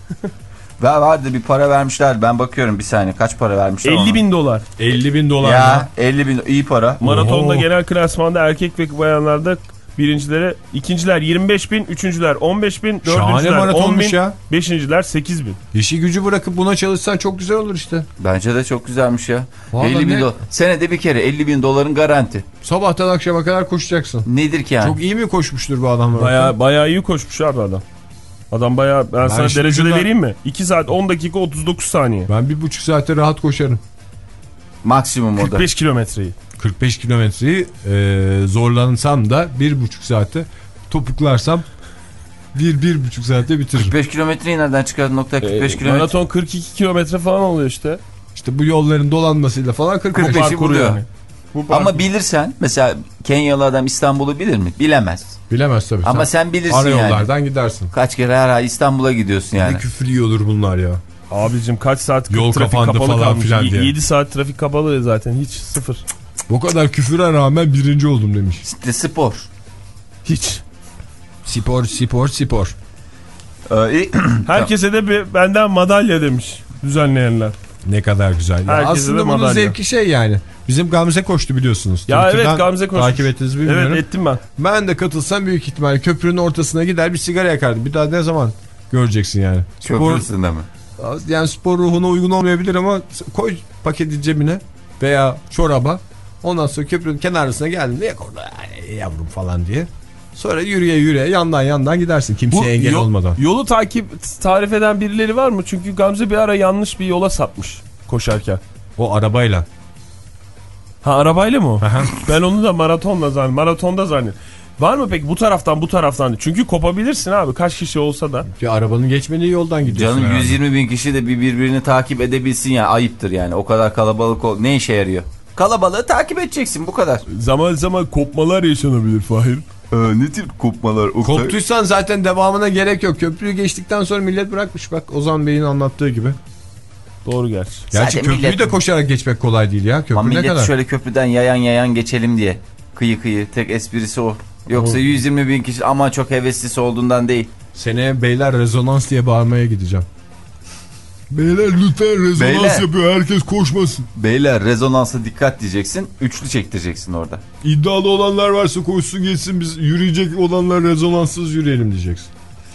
Ve vardı bir para vermişler. Ben bakıyorum bir saniye kaç para vermişler. elli bin dolar. elli bin dolar. Ya, ya elli bin iyi para. Maratonda genel klasmanda erkek ve bayanlarda birincilere, ikinciler yirmi beş bin, üçüncüler on beş bin, dördüncüler on bin, ya. beşinciler sekiz bin. İşi gücü bırakıp buna çalışsan çok güzel olur işte. Bence de çok güzelmiş ya. Vallahi elli bin ne? dolar. Senede bir kere elli bin doların garanti. Sabahtan akşama kadar koşacaksın. Nedir ki yani? Çok iyi mi koşmuştur bu adam? Baya baya iyi koşmuş abi adam. Adam baya, ben, ben sana derecede ucundan... vereyim mi? iki saat on dakika otuz dokuz saniye. Ben bir buçuk saatte rahat koşarım. Maksimum o da. kırk beş kilometreyi. kırk beş kilometreyi e, zorlansam da bir buçuk saatte topuklarsam bir, bir buçuk saatte bitiririm. kırk beş kilometreyi nereden çıkardın nokta kırk beş e, kilometre? Maraton kırk iki kilometre falan oluyor işte. İşte bu yolların dolanmasıyla falan kırk beşi buluyor. Yani. Ama Bu bilirsen mesela Kenyalı adam İstanbul'u bilir mi? Bilemez. Bilemez tabii. Ama sen, sen bilirsin yani. Arayollardan gidersin. Kaç kere her ay İstanbul'a gidiyorsun yani. Ne küfür yiyordur bunlar ya. Abicim kaç saat yol trafik kapandı kapalı falan kalmış. filan diye. yedi saat trafik kapalı zaten, hiç sıfır. O kadar küfüre rağmen birinci oldum demiş. İşte spor. Hiç. Spor, spor, spor. Ee, Herkese de bir benden madalya demiş düzenleyenler. Ne kadar güzel. Ya aslında bunun zevki şey yani. Bizim Gamze koştu biliyorsunuz. Ya Twitter'dan evet Gamze koştu. Takip ettiniz bilmiyorum. Evet ettim ben. Ben de katılsam büyük ihtimalle köprünün ortasına gider bir sigara yakardım. Bir daha ne zaman göreceksin yani. Köprüsünde mi? Yani spor ruhuna uygun olmayabilir ama koy paketi cebine veya çoraba. Ondan sonra köprünün kenarısına geldin de yak orada yavrum falan diye. Sonra yürüye yürüye yandan yandan gidersin kimseye Bu, engel yol, olmadan. Yolu takip tarif eden birileri var mı? Çünkü Gamze bir ara yanlış bir yola sapmış koşarken. O arabayla. Ha arabayla mı o? Ben onu da maratonla zannediyorum. Maratonda zannediyorum. Var mı peki bu taraftan bu taraftan? Çünkü kopabilirsin abi kaç kişi olsa da. Bir arabanın geçmediği yoldan gidiyorsun. Canım herhalde. yüz yirmi bin kişi de bir birbirini takip edebilsin ya ayıptır yani. O kadar kalabalık ol. Ne işe yarıyor? Kalabalığı takip edeceksin bu kadar. Zaman zaman kopmalar yaşanabilir Fahir. Ee, ne tür kopmalar? O Koptuysan zaten devamına gerek yok. Köprüyü geçtikten sonra millet bırakmış bak Ozan Bey'in anlattığı gibi. Doğru gerçi. Gerçi köprüyü millet... de koşarak geçmek kolay değil ya. Köprü Ama ne millet kadar? şöyle köprüden yayan yayan geçelim diye. Kıyı kıyı tek esprisi o. Yoksa yüz yirmi bin kişi ama çok heveslisi olduğundan değil. Seneye beyler rezonans diye bağırmaya gideceğim. Beyler lütfen rezonans beyler, yapıyor herkes koşmasın. Beyler rezonansa dikkat diyeceksin. Üçlü çektireceksin orada. İddialı olanlar varsa koşsun geçsin biz yürüyecek olanlar rezonanssız yürüyelim diyeceksin.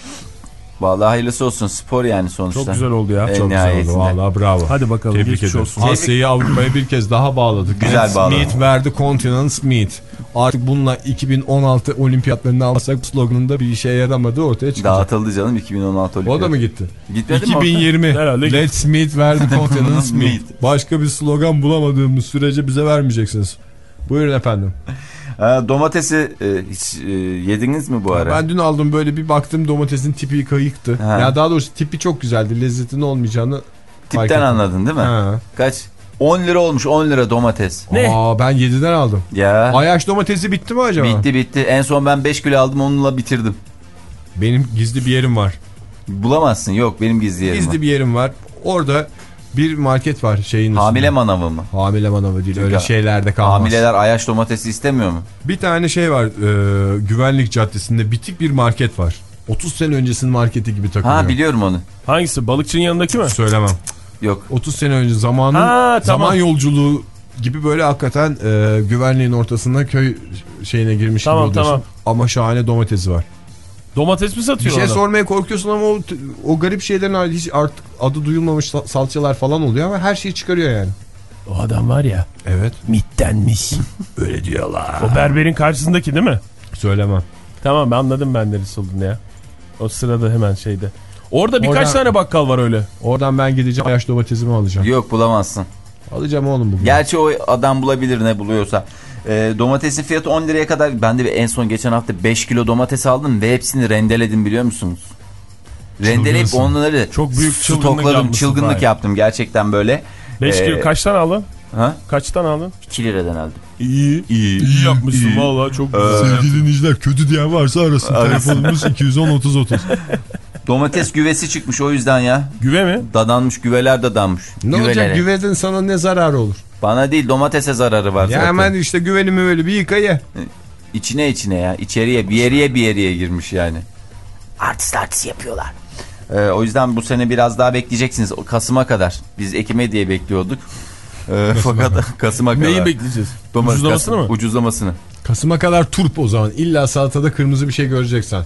Vallahi hayırlısı olsun spor yani sonuçta. Çok güzel oldu ya. En çok güzel oldu vallahi bravo. Hadi bakalım tebrik geçmiş ederim. olsun. Asya'yı Avrupa'ya bir kez daha bağladık. Güzel bağladık. Smith verdi Continent Smith. Artık bununla iki bin on altı olimpiyatlarını almasak sloganında bir işe yaramadığı ortaya çıkacak. Dağıtıldı canım iki bin on altı olimpiyat. O da mı gitti? Gitmedi iki bin yirmi mi? Let Smith verdi Continent Smith. Başka bir slogan bulamadığımız sürece bize vermeyeceksiniz. Buyurun efendim. Ha, domatesi e, hiç e, yediniz mi bu ara? Ben dün aldım böyle bir baktım domatesin tipi kayıktı. Ha. Ya daha doğrusu tipi çok güzeldi. Lezzetinin olmayacağını tipten anladın değil mi? Ha. Kaç? on lira olmuş on lira domates. Ne? Aa, ben yediden aldım. Ya. Ayaş domatesi bitti mi acaba? Bitti bitti. En son ben beş kilo aldım onunla bitirdim. Benim gizli bir yerim var. Bulamazsın yok benim gizli yerim Gizli var. bir yerim var. Orada bir market var şeyin Hamile üstünde. manavı mı? Hamile manavı değil. Çünkü öyle şeylerde kalmaz. Hamileler ayaş domatesi istemiyor mu? Bir tane şey var. E, Güvenlik Caddesi'nde bitik bir market var. otuz sene öncesinin marketi gibi takılıyor. Ha biliyorum onu. Hangisi? Balıkçının yanındaki mi? Söylemem. Yok. otuz sene önce zamanın ha, tamam. zaman yolculuğu gibi böyle hakikaten e, güvenliğin ortasında köy şeyine girmiş tamam, gibi oluyorsun. Tamam. Ama şahane domatesi var. Domates mi satıyor? Bir şey sormaya korkuyorsun ama o, o garip şeylerin hiç artık adı duyulmamış salçalar falan oluyor ama her şeyi çıkarıyor yani. O adam var ya. Evet. Mittenmiş. Öyle diyorlar. O berberin karşısındaki değil mi? Söylemem. Tamam ben anladım ben neresi olduğunu ya. O sırada hemen şeyde. Orada birkaç oradan, tane bakkal var öyle. Oradan ben gideceğim ayaş domatesimi alacağım. Yok bulamazsın. Alacağım oğlum bugün. Gerçi o adam bulabilir ne buluyorsa. E, domatesin fiyatı on liraya kadar. Ben de en son geçen hafta beş kilo domates aldım ve hepsini rendeledim biliyor musunuz? Rendeleyip onları çok büyük stokladım, çılgınlık abi. Yaptım gerçekten böyle. beş kilo kaçtan aldın? Ha? Kaçtan aldın? iki liradan aldım. İyi. İyi, iyi yapmışsın iyi. Vallahi çok güzel. Ee, sevgili dinleyiciler kötü diyen varsa arasın. Telefonumuz iki yüz on otuz otuz. Domates güvesi çıkmış o yüzden ya. Güve mi? Dadanmış güveler dadanmış. Ne Güvelere. Olacak güveden sana ne zararı olur? Bana değil domatese zararı var ya zaten. Ya hemen işte güvenimi böyle bir yıka ye. İçine içine ya içeriye bir yeriye bir yeriye girmiş yani. Artist artist yapıyorlar. Ee, o yüzden bu sene biraz daha bekleyeceksiniz. Kasım'a kadar. Biz Ekim'e diye bekliyorduk. Ee, fakat Kasım'a kadar. Neyi bekleyeceğiz? Domates, ucuzlamasını Kasım, mı? Ucuzlamasını. Kasım'a kadar turp o zaman. İlla salatada kırmızı bir şey göreceksen.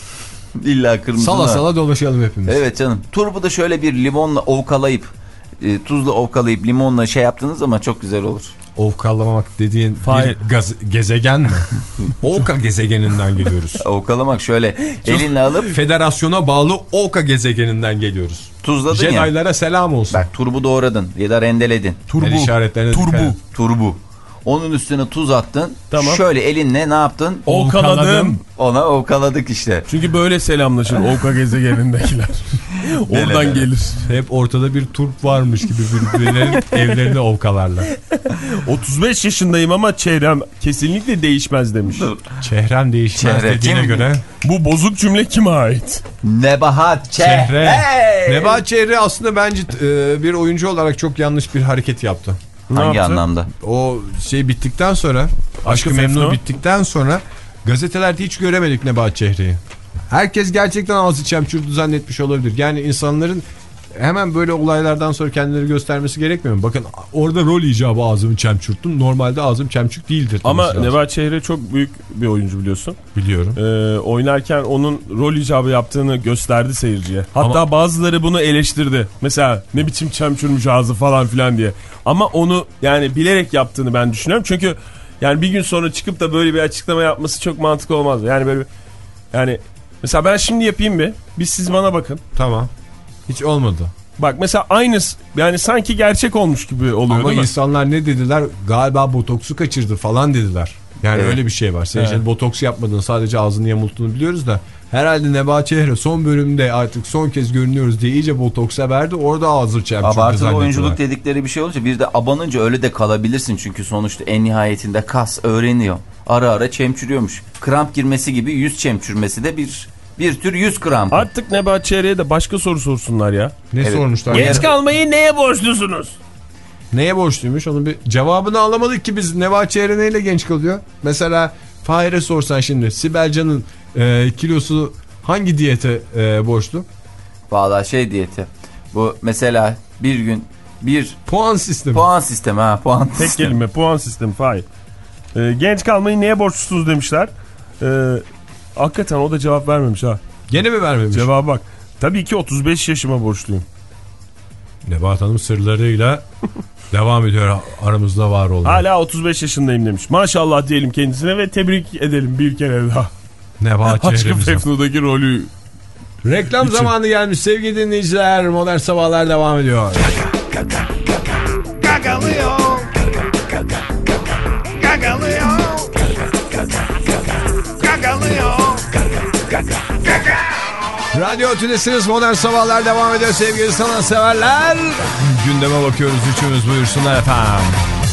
İlla kırmızı. Sala sala dolaşalım hepimiz. Evet canım. Turbu da şöyle bir limonla ovkalayıp, e, tuzla ovkalayıp limonla şey yaptığınız zaman çok güzel olur. Ovkalamak dediğin Fahir. bir gaz, gezegen mi? Ovka gezegeninden geliyoruz. Ovkalamak şöyle elinle alıp. Federasyona bağlı Ovka gezegeninden geliyoruz. Tuzladın Jedi'lara ya. Jedi'lara selam olsun. Bak turbu doğradın ya da rendeledin. Turbu. Turbu. Turbu. Onun üstüne tuz attın. Tamam. Şöyle elinle ne yaptın? Ovkaladım. Ona ovkaladık işte. Çünkü böyle selamlaşır Ovka gezegenindekiler. Oradan gelir. Hep ortada bir turp varmış gibi birbirlerinin evlerini ovkalarlar. otuz beş yaşındayım ama çehrem kesinlikle değişmez demiş. Çehrem değişmez Çehre, dediğine kim? Göre. Bu bozuk cümle kime ait? Nebahat Çehre. Çehre. Hey! Nebahat Çehre aslında bence e, bir oyuncu olarak çok yanlış bir hareket yaptı. Hangi anlamda? O şey bittikten sonra, Aşk-ı Memnu bittikten sonra gazetelerde hiç göremedik Nebahat Çehre'yi. Herkes gerçekten ağzı çemçürdü zannetmiş olabilir. Yani insanların hemen böyle olaylardan sonra kendileri göstermesi gerekmiyor mu? Bakın orada rol icabı ağzımı çemçürttüm. Normalde ağzım çemçük değildir. Ama Nebahat Çehre çok büyük bir oyuncu biliyorsun. Biliyorum. Ee, oynarken onun rol icabı yaptığını gösterdi seyirciye. Hatta Ama... bazıları bunu eleştirdi. Mesela ne biçim çemçürmüş ağzı falan filan diye. Ama onu yani bilerek yaptığını ben düşünüyorum. Çünkü yani bir gün sonra çıkıp da böyle bir açıklama yapması çok mantıklı olmaz. Yani böyle yani mesela ben şimdi yapayım bir. Biz siz bana bakın. Tamam. Hiç olmadı. Bak mesela aynısı yani sanki gerçek olmuş gibi oluyor. Ama insanlar ne dediler? Galiba botoksu kaçırdı falan dediler. Yani evet. Öyle bir şey var. Sen evet. Şimdi botoks yapmadığını, sadece ağzını yamulttuğunu biliyoruz da herhalde Nebahat Çehre son bölümde artık son kez görünüyoruz diye iyice botoksa verdi. Orada ağzı çemçürdü. Abartılı oyunculuk dedikleri bir şey olunca bir de abanınca öyle de kalabilirsin. Çünkü sonuçta en nihayetinde kas öğreniyor. Ara ara çemçürüyormuş. Kramp girmesi gibi yüz çemçürmesi de bir bir tür yüz krampı. Artık Nebahat Çehre'ye de başka soru sorsunlar ya. Ne evet. sormuşlar? Genç kalmayı neye borçlusunuz? Neye borçluymuş? Onun bir cevabını alamadık ki biz. Nebahat Çehre neyle genç kalıyor? Mesela Fahir'e sorsan şimdi Sibel Can'ın e, kilosu hangi diyete e, borçlu? Vallahi şey diyeti. Bu mesela bir gün bir puan sistemi. Puan sistemi ha puan Tek sistemi. kelime puan sistemi Fahir. E, genç kalmayı neye borçlusunuz demişler. E, hakikaten o da cevap vermemiş ha. Gene mi vermemiş? Cevaba bak. Tabii ki otuz beş yaşıma borçluyum. Nebahat Hanım sırlarıyla devam ediyor aramızda var oldu. Hala otuz beş yaşındayım demiş. Maşallah diyelim kendisine ve tebrik edelim bir kere daha. Nebahat Çehre'mize. Aşkı Fefnu'daki rolü. Reklam için. Zamanı gelmiş sevgili dinleyiciler. Modern Sabahlar devam ediyor. Gagalıyor. Gagalıyor. Gagalıyor. Radyo Tülesi'niz Modern Sabahlar devam ediyor sevgili sanatseverler. Gündeme bakıyoruz, üçümüz buyursunlar efendim.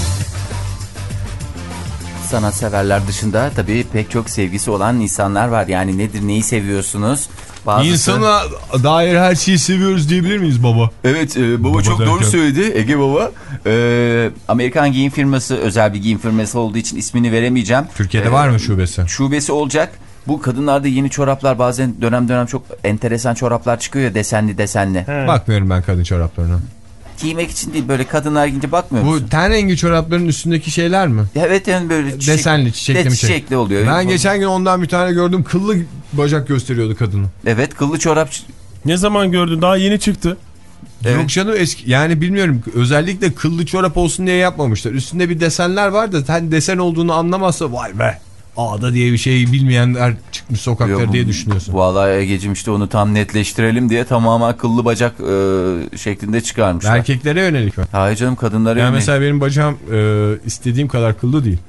Sanatseverler dışında tabii pek çok sevgisi olan insanlar var. Yani nedir, neyi seviyorsunuz? Bazısı... İnsana dair her şeyi seviyoruz diyebilir miyiz baba? Evet e, baba, baba çok derken... doğru söyledi Ege baba. E, Amerikan giyim firması, özel bir giyim firması olduğu için ismini veremeyeceğim. Türkiye'de e, var mı şubesi? Şubesi olacak. Bu kadınlarda yeni çoraplar, bazen dönem dönem çok enteresan çoraplar çıkıyor ya, desenli desenli. He. Bakmıyorum ben kadın çoraplarına. Giymek için değil, böyle kadınlar giyince bakmıyor musun? Bu ten rengi çorapların üstündeki şeyler mi? Evet yani böyle çiçek, desenli çiçekli de, çiçekli oluyor. Ben geçen gün ondan bir tane gördüm, kıllı bacak gösteriyordu kadını. Evet, kıllı çorap. Ne zaman gördün? Daha yeni çıktı. Evet. Yok canım, eski yani bilmiyorum, özellikle kıllı çorap olsun diye yapmamışlar. Üstünde bir desenler var da hani desen olduğunu anlamazsa vay be, ağda diye bir şey bilmeyenler çıkmış sokaklara Yo, diye düşünüyorsun. Vallahi Ege'cim işte onu tam netleştirelim diye tamamen kıllı bacak e, şeklinde çıkarmışlar. Erkeklere yönelik mi? Hayır canım, kadınlara yani yönelik. Mesela benim bacağım e, istediğim kadar kıllı değil.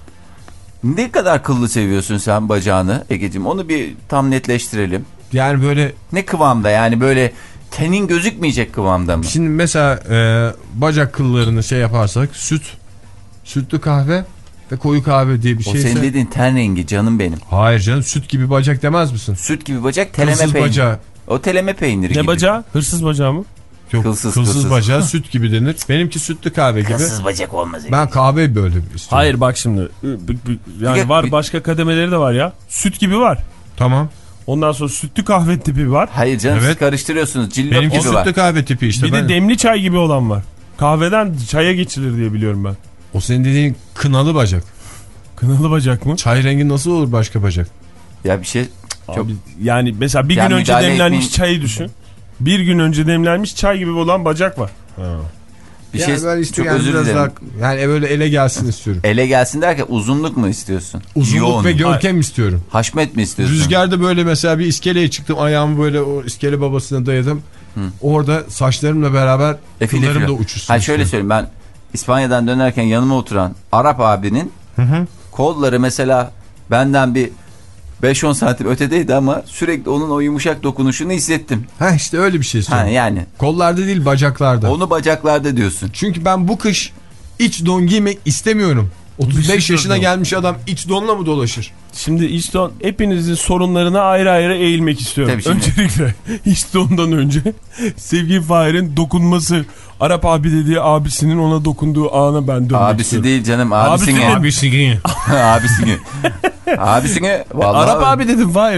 Ne kadar kıllı seviyorsun sen bacağını Ege'cim, onu bir tam netleştirelim. Yani böyle. Ne kıvamda, yani böyle tenin gözükmeyecek kıvamda mı? Şimdi mesela e, bacak kıllarını şey yaparsak süt, sütlü kahve ve koyu kahve diye bir şey. O senin dediğin ten rengi canım benim. Hayır canım, süt gibi bacak demez misin? Süt gibi bacak, teleme peyniri. Bacağı. O teleme peyniri ne gibi. Ne bacağı? Hırsız bacağı mı? Yok, kılsız, kılsız, kılsız bacağı süt gibi denir. Benimki sütlü kahve gibi. Kılsız bacak olmaz. Ben gibi. Kahve böyle istiyorum. Hayır bak şimdi. Yani bir, var bir, başka kademeleri de var ya. Süt gibi var. Tamam. Ondan sonra sütlü kahve tipi var. Hayır canım, evet. Siz karıştırıyorsunuz. Cillop benimki gibi sütlü var. kahve tipi işte. Bir ben... de demli çay gibi olan var. Kahveden çaya geçilir diye biliyorum ben. O senin dediğin kınalı bacak. Kınalı bacak mı? Çay rengi nasıl olur başka bacak? Ya bir şey... Çok... Abi, yani mesela bir yani gün önce demlenmiş etmeyin. Çayı düşün. Bir gün önce demlenmiş çay gibi olan bacak var. Ha. Bir yani şey ben çok özür dilerim. Daha, yani böyle ele gelsin istiyorum. Ele gelsin derken uzunluk mu istiyorsun? Uzunluk Yoğun. Ve görkem Hayır. istiyorum. Haşmet mi istiyorsun? Rüzgarda böyle mesela bir iskeleye çıktım, ayağımı böyle o iskele babasına dayadım. Hı. Orada saçlarımla beraber kıllarım da uçuşsun. Ha şöyle söyleyeyim, ben İspanya'dan dönerken yanıma oturan Arap abinin hı hı. kolları mesela benden bir beş on santim ötedeydi ama sürekli onun o yumuşak dokunuşunu hissettim. Ha işte öyle bir şey istiyorum. Ha yani. Kollarda değil, bacaklarda. Onu bacaklarda diyorsun. Çünkü ben bu kış iç don giymek istemiyorum. otuz beş yaşına gelmiş adam iç donla mı dolaşır? Şimdi iç don, hepinizin sorunlarına ayrı ayrı eğilmek istiyorum. Şimdi... Öncelikle iç dondan önce sevgili Fahir'in dokunması, Arap abi dediği abisinin ona dokunduğu ana ben dönmek abisi istiyorum. Değil canım, abisini. Abisini. Abisini. Abisini. Vallahi... Arap abi dedim Fahir demin.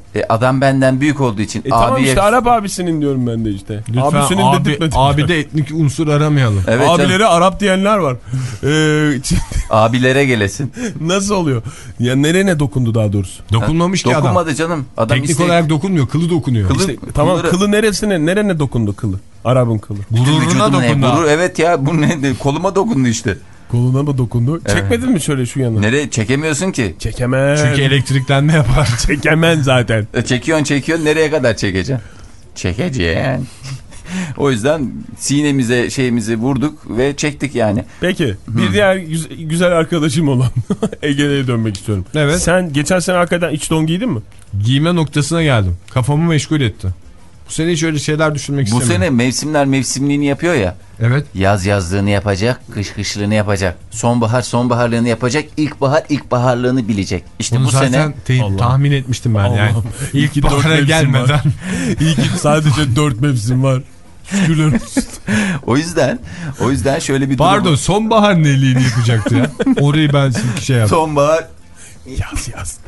E, adam benden büyük olduğu için. E tamam abiye... işte Arap abisinin diyorum ben de işte. Lütfen Abisinin abi, dedirtmedim. abi de etnik unsur aramayalım. Evet, abilere canım. Arap diyenler var. Ee, Abilere gelesin. nasıl oluyor? Ya nereye dokundu daha doğrusu? Dokunmamış ki adam. Dokunmadı canım. Adam Teknik iste... olarak dokunmuyor, kılı dokunuyor. Kılı, İşte, tamam kılları- kılı neresine nerene dokundu kılı? Arap'ın kılı. Gururuna Vücuduna ne? dokundu. Gurur, evet ya bu ne? Koluma dokundu işte. Koluna mı dokundu? Evet. Çekmedin mi şöyle şu yana? Nereye? Çekemiyorsun ki. Çekemem. Çünkü elektriklenme yapar. Çekemem zaten. E, çekiyorsun çekiyorsun nereye kadar çekeceksin? Çekeceksin. O yüzden sinemize şeyimizi vurduk ve çektik yani. Peki bir diğer güz- güzel arkadaşım olan Ege'ye dönmek istiyorum. Evet. Sen geçen sene hakikaten iç don giydin mi? Giyme noktasına geldim. Kafamı meşgul etti. Bu sene hiç öyle şeyler düşünmek Bu istemiyorum. sene mevsimler mevsimliğini yapıyor ya. Evet. Yaz yazlığını yapacak, kış kışlığını yapacak. Sonbahar sonbaharlığını yapacak, ilkbahar ilkbaharlığını bilecek. İşte Bunu bu zaten sene te- Allah. tahmin etmiştim ben yani. Allah'ım. İyi ki dört İlkbahara mevsim gelmeden. var. İyi ki sadece dört mevsim var. Şükürler olsun. o yüzden o yüzden şöyle bir Pardon, durum. sonbahar neliğini yapacaktı ya. Orayı ben şimdi şey yaptım. Sonbahar. Yaz yaz.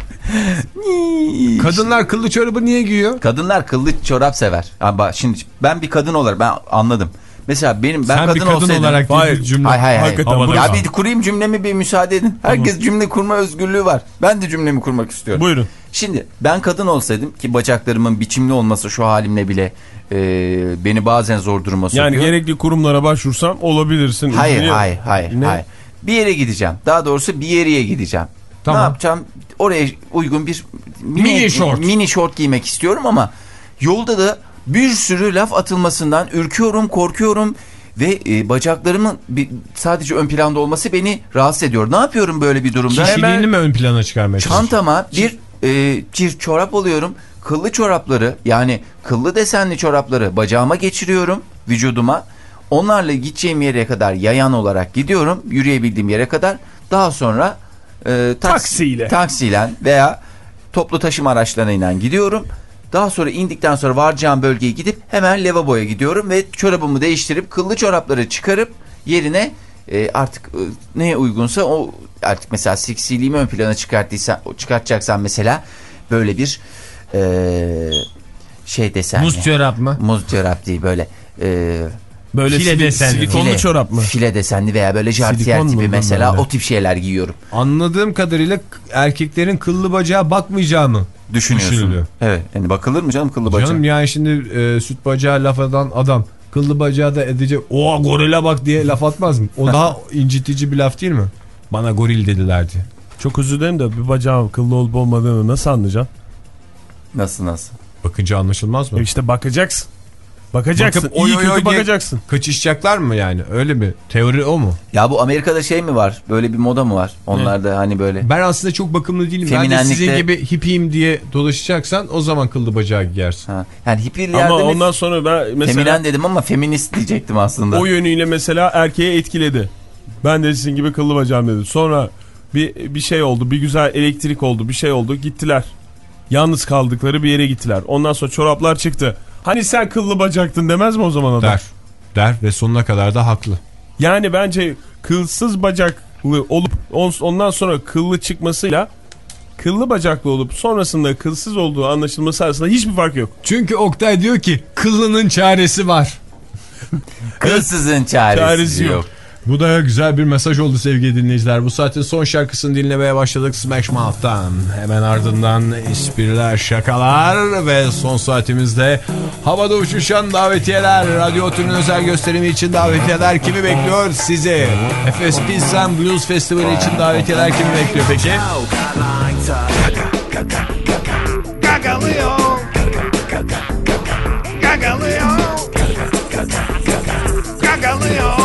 Kadınlar kıllı çorabı niye giyiyor? Kadınlar kıllı çorap sever. Ama şimdi ben bir kadın olarak ben anladım. Mesela benim ben Sen kadın, bir kadın olsaydım. olarak değil Hayır. bir cümle. Hayır hayır hayır. Hakikaten Havada Ya kal. bir kurayım cümlemi bir müsaade edin. Herkes tamam. Cümle kurma özgürlüğü var. Ben de cümlemi kurmak istiyorum. Buyurun. Şimdi ben kadın olsaydım ki bacaklarımın biçimli olması şu halimle bile e, beni bazen zor duruma sokuyor. Yani gerekli kurumlara başvursam olabilirsin. Hayır Niye? hayır hayır Ne? hayır. Bir yere gideceğim. Daha doğrusu bir yere gideceğim. Tamam. Ne yapacağım? Oraya uygun bir mini, Mini şort. mini şort giymek istiyorum ama yolda da bir sürü laf atılmasından ürküyorum, korkuyorum ve e, bacaklarımın bir, sadece ön planda olması beni rahatsız ediyor. Ne yapıyorum böyle bir durumda? Kişiliğini Hemen mi ön plana çıkarmaya çalışıyorsun? çantama bir e, çift çorap alıyorum. Kıllı çorapları, yani kıllı desenli çorapları bacağıma geçiriyorum, vücuduma. Onlarla gideceğim yere kadar yayan olarak gidiyorum, yürüyebildiğim yere kadar. Daha sonra e, taks- Taksiyle. taksiyle veya toplu taşıma araçlarıyla gidiyorum. Daha sonra indikten sonra varacağım bölgeye gidip hemen lavaboya gidiyorum ve çorabımı değiştirip kıllı çorapları çıkarıp yerine e, artık e, neye uygunsa o, artık mesela seksiliğimi ön plana çıkarttıysan, çıkartacaksan mesela böyle bir e, şey desenli. Muz çorap mı? Muz çorap değil, böyle e, Böyle File sili- desenli. silikonlu file, çorap mı? File desenli veya böyle jartiyer Silikon tipi mu mesela, böyle? o tip şeyler giyiyorum. Anladığım kadarıyla k- erkeklerin kıllı bacağa bakmayacağı mı Düşünüyorsun. düşünülüyor? Evet. Yani bakılır mı canım kıllı bacağı? Canım yani şimdi e, süt bacağı laf atan adam kıllı bacağı da edecek. Oha gorile bak diye laf atmaz mı? O daha incitici bir laf değil mi? Bana goril dediler diye. Çok özür dilerim de bir bacağım kıllı olup olmadığını nasıl anlayacaksın? Nasıl nasıl? Bakınca anlaşılmaz mı? E işte bakacaksın. Bakacaksın. Bakıp İyi oy oy kötü oy diye bakacaksın. kaçışacaklar mı yani? Öyle mi? Teori o mu? Ya bu Amerika'da şey mi var? Böyle bir moda mı var? Onlar da hani böyle. Ben aslında çok bakımlı değilim. Ben de Feminenlikte- sizin gibi hippiyim diye dolaşacaksan o zaman kıllı bacağı giyersin. Ha. Yani hippiler Ama demek. ondan sonra ben mesela Feminen dedim ama feminist diyecektim aslında. o yönüyle mesela erkeğe etkiledi. Ben de sizin gibi kıllı bacağım dedim. Sonra bir bir şey oldu. Bir güzel elektrik oldu. Bir şey oldu. Gittiler. Yalnız kaldıkları bir yere gittiler. Ondan sonra çoraplar çıktı. Hani sen kıllı bacaktın demez mi o zaman adam? Der. Der ve sonuna kadar da haklı. Yani bence kılsız bacaklı olup ondan sonra kıllı çıkmasıyla kıllı bacaklı olup sonrasında kılsız olduğu anlaşılması arasında hiçbir fark yok. Çünkü Oktay diyor ki kıllının çaresi var. Kılsızın çaresi, Çaresi yok. yok. Bu da güzel bir mesaj oldu sevgili dinleyiciler. Bu saatin son şarkısını dinlemeye başladık Smash Mouth'tan. Hemen ardından espriler, şakalar ve son saatimizde havada uçuşan davetiyeler. Radyo Otü'nün özel gösterimi için davetiyeler kimi bekliyor? Sizi. Efes Peace and Blues Festivali için davetiyeler kimi bekliyor peki? Gagalıyor. Gagalıyor. Gagalıyor.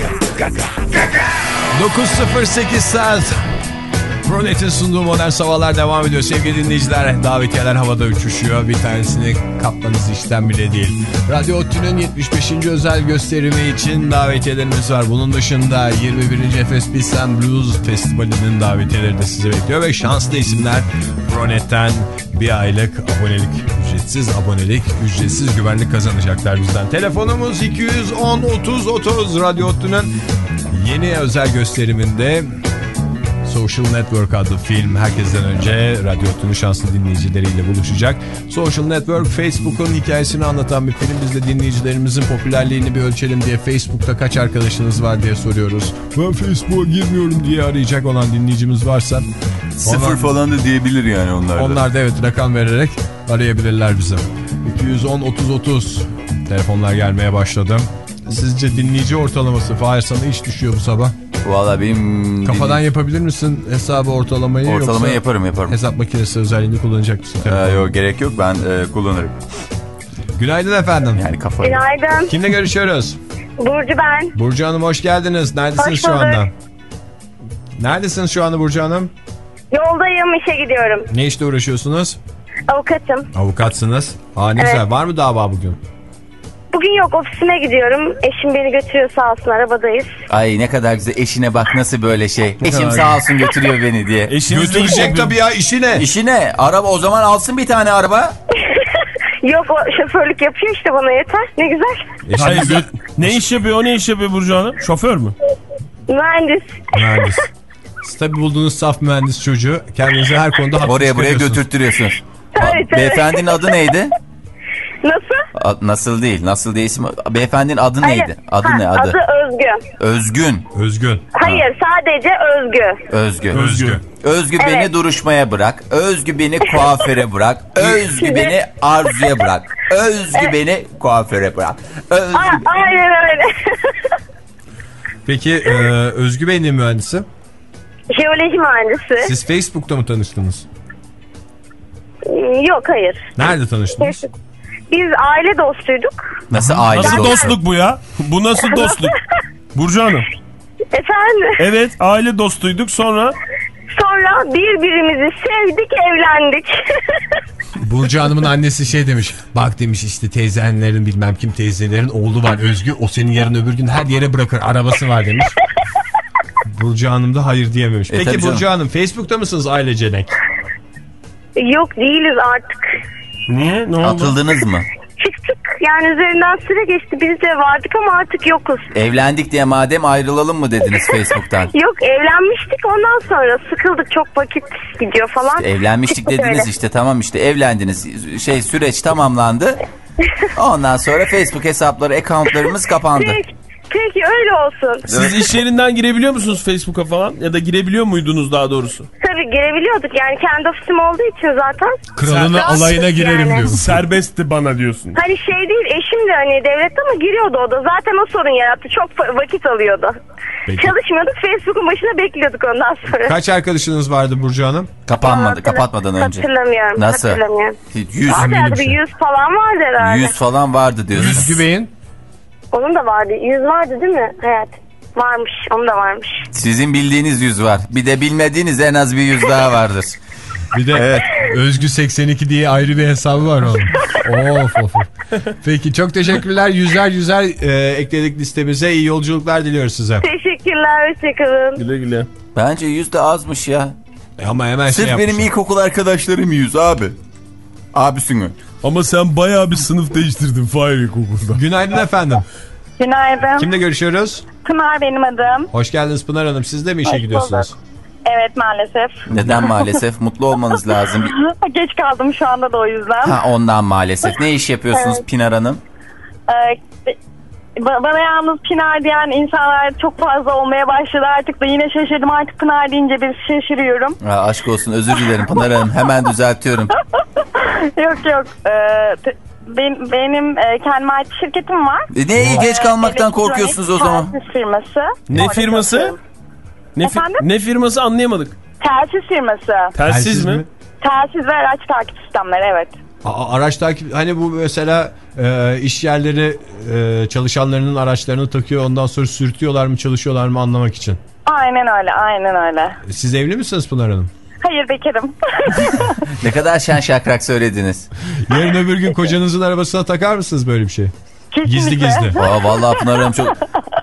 dokuz sıfır sekiz saat. Pronet'in sunduğu Modern Sabahlar devam ediyor sevgili dinleyiciler. Davetiyeler havada uçuşuyor. Bir tanesini kaptanız işten bile değil. Radyo Otü'nün yetmiş beşinci özel gösterimi için davetiyelerimiz var. Bunun dışında yirmi birinci Efes Peace and Blues Festivali'nin davetiyeleri de sizi bekliyor. Ve şanslı isimler Pronet'ten bir aylık abonelik, ücretsiz abonelik, ücretsiz güvenlik kazanacaklar bizden. Telefonumuz iki yüz on otuz otuz. Radyo Otü'nün yeni özel gösteriminde Social Network adlı film herkesten önce Radyo Otlu'nun şanslı dinleyicileriyle buluşacak. Social Network Facebook'un hikayesini anlatan bir film. Biz de dinleyicilerimizin popülerliğini bir ölçelim diye Facebook'ta kaç arkadaşınız var diye soruyoruz. Ben Facebook'a girmiyorum diye arayacak olan dinleyicimiz varsa sıfır onlar, falan da diyebilir yani onlar da. Onlar da evet rakam vererek arayabilirler bize. iki yüz on otuz otuz telefonlar gelmeye başladı. Sizce dinleyici ortalaması Fahir sana iş düşüyor bu sabah? Valla benim... Kafadan yapabilir misin hesabı ortalamayı? Ortalamayı yaparım yaparım. Hesap makinesi özelliğini kullanacak mısın? Ee, yok gerek yok ben e, kullanırım. Günaydın efendim. Yani kafayı. Günaydın. Kimle görüşüyoruz? Burcu ben. Burcu Hanım hoş geldiniz. Neredesiniz hoş şu anda? Neredesiniz şu anda Burcu Hanım? Yoldayım, işe gidiyorum. Ne işle uğraşıyorsunuz? Avukatım. Avukatsınız. Aa ne evet. güzel. Var mı dava bugün? Bugün yok, ofisine gidiyorum. Eşim beni götürüyor, sağ olsun, arabadayız. Ay ne kadar güzel, eşine bak nasıl böyle şey. Eşim sağ olsun götürüyor beni diye. Eşiniz götürecek tabii ya, işi ne? İşi ne? Araba o zaman alsın bir tane araba. Yok, o şoförlük yapıyor işte, bana yeter. Ne güzel. Hayır, ne iş yapıyor, o ne iş yapıyor Burcu Hanım? Şoför mü? Mühendis. Mühendis. Siz tabii bulduğunuz saf mühendis çocuğu kendinize her konuda haklı oraya buraya götürttürüyorsunuz. Evet, beyefendinin adı neydi? Nasıl? A, nasıl değil, nasıl değil ismi. Beyefendinin adı Hayır. neydi? Adı ha, ne adı? Adı Özgü. Özgün. Özgün. Hayır, ha. sadece Özgü. Özgü. Özgü. Özgü evet. Beni duruşmaya bırak. Özgü beni kuaföre bırak. Özgü beni arzuya bırak. Özgü evet. beni kuaföre bırak. Özgü... A- aynen öyle. Peki e, Özgü Bey ne mühendisi? Jeoloji mühendisi. Siz Facebook'ta mı tanıştınız? Yok, hayır. Nerede tanıştınız? Biz aile dostuyduk. Nasıl aile Nasıl dostu? dostluk bu ya? Bu nasıl dostluk? Burcu Hanım. Efendim? Evet, aile dostuyduk, sonra... Sonra birbirimizi sevdik, evlendik. Burcu Hanım'ın annesi şey demiş. Bak demiş, işte teyzenlerin bilmem kim teyzelerin oğlu var Özgü. O senin yarın öbür gün her yere bırakır, arabası var demiş. Burcu Hanım da hayır diyememiş. E, Peki Burcu Hanım, Facebook'ta mısınız ailecenek? Yok, değiliz artık. Niye? Ne oldu? Atıldınız mı? Çıktık. Yani üzerinden süre geçti. Biz de vardık ama artık yokuz. Evlendik diye madem ayrılalım mı dediniz Facebook'tan? Yok, evlenmiştik, ondan sonra sıkıldık, çok vakit gidiyor falan. İşte evlenmiştik Çıktık dediniz öyle. işte, tamam işte evlendiniz. Şey, süreç tamamlandı. Ondan sonra Facebook hesapları, accountlarımız kapandı. Peki, peki öyle olsun. Siz iş yerinden girebiliyor musunuz Facebook'a falan? Ya da girebiliyor muydunuz daha doğrusu? Tabii girebiliyorduk, yani kendi ofisim olduğu için zaten. Kralına Rahatlık alayına girerim yani. diyor. Serbestti bana diyorsun. Hani şey değil, eşim de hani devlette ama giriyordu o da. Zaten o sorun yarattı, çok vakit alıyordu. Peki. Çalışmıyorduk, Facebook'un başına bekliyorduk ondan sonra. Kaç arkadaşınız vardı Burcu Hanım? Kapanmadı, Hatırlam- kapatmadan önce. Hatırlamıyorum. Nasıl? Hatırlamıyorum. Yüz, Vardı herhalde, bir yüz falan vardı herhalde. yüz falan vardı diyorsun. Özgü Bey'in? Onun da vardı. Yüz vardı değil mi? Evet. Varmış. Onun da varmış. Sizin bildiğiniz yüz var. Bir de bilmediğiniz en az bir yüz daha vardır. Bir de evet. Özgü seksen iki diye ayrı bir hesabı var onun. Of of. Peki çok teşekkürler. Yüzer yüzer e, ekledik listemize. İyi yolculuklar diliyoruz size. Teşekkürler. Hoşçakalın. Güle güle. Bence yüz de azmış ya. E, ama hemen Sırf şey benim yapmışım. ilkokul arkadaşlarım yüz abi. Abisini. Ama sen bayağı bir sınıf değiştirdin Fahir ilkokulda. Günaydın efendim. Günaydın. Kimle görüşüyoruz? Pınar benim adım. Hoş geldiniz Pınar Hanım. Siz de mi işe Hoş gidiyorsunuz? bulduk. Evet, maalesef. Neden maalesef? Mutlu olmanız lazım. Geç kaldım şu anda da o yüzden. Ha, ondan maalesef. Ne iş yapıyorsunuz Evet. Pinar Hanım? Ee, ba- bana yalnız Pınar diyen insanlar çok fazla olmaya başladı. Artık da yine şaşırdım. Artık Pınar deyince bir şaşırıyorum. Ha, aşk olsun, özür dilerim Pınar Hanım. Hemen düzeltiyorum. Yok yok. Ee, te- ben, benim e, kendime ait bir şirketim var. E, ne iyi geç kalmaktan Elektronik korkuyorsunuz o zaman. Telsiz firması. Ne Orada firması? çalışıyorum. Ne, fi- Efendim? ne firması anlayamadık. Telsiz firması. Telsiz, Telsiz mi? mi? Telsiz ve araç takip sistemleri, evet. Aa, araç takip, hani bu mesela e, iş yerleri e, çalışanlarının araçlarını takıyor, ondan sonra sürtüyorlar mı çalışıyorlar mı anlamak için. Aynen öyle, aynen öyle. Siz evli misiniz Pınar Hanım? Hayır, bekarım. Ne kadar şen şakrak söylediniz. Yarın öbür gün kocanızın arabasına takar mısınız böyle bir şey? Kesinlikle. Gizli gizli. Aa, vallahi Pınar Hanım çok...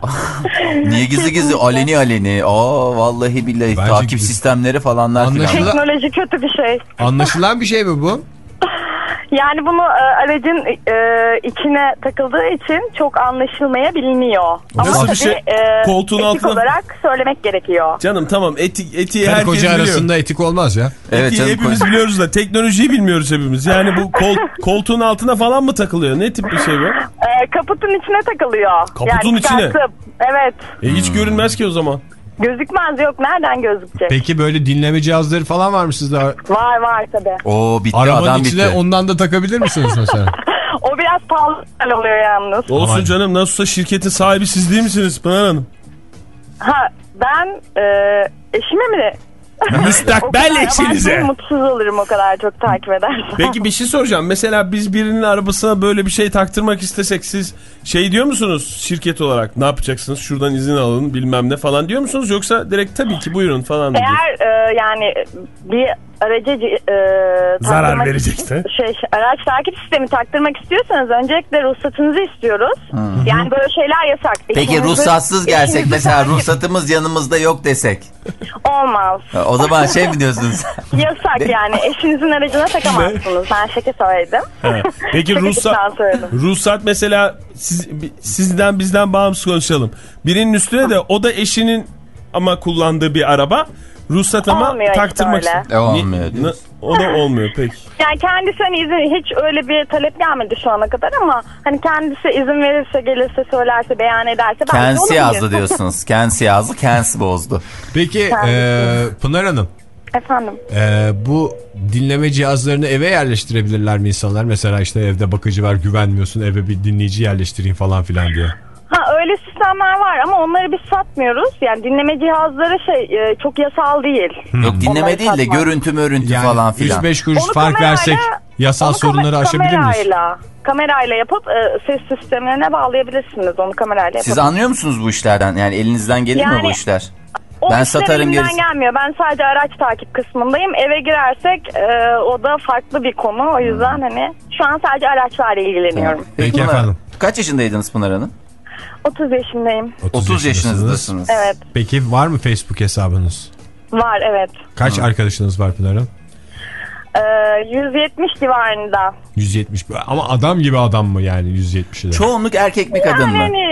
Niye gizli gizli? Aleni aleni. Aa, vallahi billahi. Bence Takip gizli. sistemleri falanlar filan. Anlaşılan- Teknoloji kötü bir şey. Anlaşılan bir şey mi bu? Yani bunu e, aracın e, içine takıldığı için çok anlaşılmayabiliyor. Nasıl Ama bir şey? E, Koltuğun etik altına... olarak söylemek gerekiyor. Canım tamam etik, etiği Karı herkes koca biliyor. arasında etik olmaz ya. Evet, Etiği canım, hepimiz koy- biliyoruz da teknolojiyi bilmiyoruz hepimiz. Yani bu kol, koltuğun altına falan mı takılıyor? Ne tip bir şey bu? E, kaputun içine takılıyor. Kaputun yani içine? çıkartıp, evet. E, hiç görünmez ki o zaman. Gözükmez, yok. Nereden gözükecek? Peki böyle dinleme cihazları falan var mı sizde? Var var tabii. Oo bitti, Arabanın adam içine bitti. ondan da takabilir misiniz mesela? O biraz pahalı oluyor yalnız. Olsun Aman. canım, nasılsa şirketin sahibi siz değil misiniz Pınar Hanım? Ha, ben e, eşime mi de? Müstakbel eşinize. Ben mutsuz olurum o kadar çok takip edersem. Peki bir şey soracağım. Mesela biz birinin arabasına böyle bir şey taktırmak istesek siz şey diyor musunuz şirket olarak? Ne yapacaksınız? Şuradan izin alın bilmem ne falan diyor musunuz? Yoksa direkt tabii ki buyurun falan mı diyorsunuz? Eğer e, yani bir aracı e, Zarar taktırmak- verecekse? Şey, araç takip sistemi taktırmak istiyorsanız öncelikle ruhsatınızı istiyoruz. Hı. Yani böyle şeyler yasak. Peki Eşinizi- ruhsatsız gelsek eşinizi mesela takip- ruhsatımız yanımızda yok desek. Olmaz. O zaman şey mi diyorsunuz? Yasak yani. Eşinizin aracına takamazsınız. Ben şaka söyledim. He. Peki Şaka ruhsat, cidden söyledim. ruhsat mesela siz, sizden bizden bağımsız konuşalım. Birinin üstüne de o da eşinin ama kullandığı bir araba. Ruhsat ama Olmuyor işte taktırmak öyle. istiyor. E, olmuyor Ni- diyorsun. O da olmuyor peki. Yani kendisi hani izin, hiç öyle bir talep gelmedi şu ana kadar ama hani kendisi izin verirse, gelirse, söylerse, beyan ederse belki Kendisi olabilir. yazdı diyorsunuz. Kendisi yazdı, kendisi bozdu. Peki Kendisi. e, Pınar Hanım, Efendim. e, bu dinleme cihazlarını eve yerleştirebilirler mi insanlar? Mesela işte evde bakıcı var, güvenmiyorsun, eve bir dinleyici yerleştireyim falan filan diye. Ha, öyle sistemler var ama onları biz satmıyoruz. Yani dinleme cihazları şey e, çok yasal değil. Yok dinleme Onları değil de satmam. görüntü mörüntü Yani falan filan. üç beş kuruş Onu fark kamerayla- versek yasal onu sorunları kamer- aşabilir miyiz? Kamerayla, kamerayla yapıp e, ses sistemlerine bağlayabilirsiniz. Onu kamerayla Siz yapıp. anlıyor musunuz bu işlerden? Yani elinizden gelir mi Yani- bu işler? O Ben işler satarım elimden gerisi. gelmiyor. Ben sadece araç takip kısmındayım. Eve girersek e, o da farklı bir konu. O yüzden hani şu an sadece araçlarla ilgileniyorum. Peki Pınar- efendim. Kaç yaşındaydınız Pınar Hanım? otuz yaşındayım. otuz yaşınızdasınız. Evet. Peki var mı Facebook hesabınız? Var, evet. Kaç arkadaşınız var Pınar Hanım? Ee, yüz yetmiş civarında. yüz yetmiş. Ama adam gibi adam mı yani yüz yetmişi de? Çoğunluk erkek mi kadın Yani mı? hani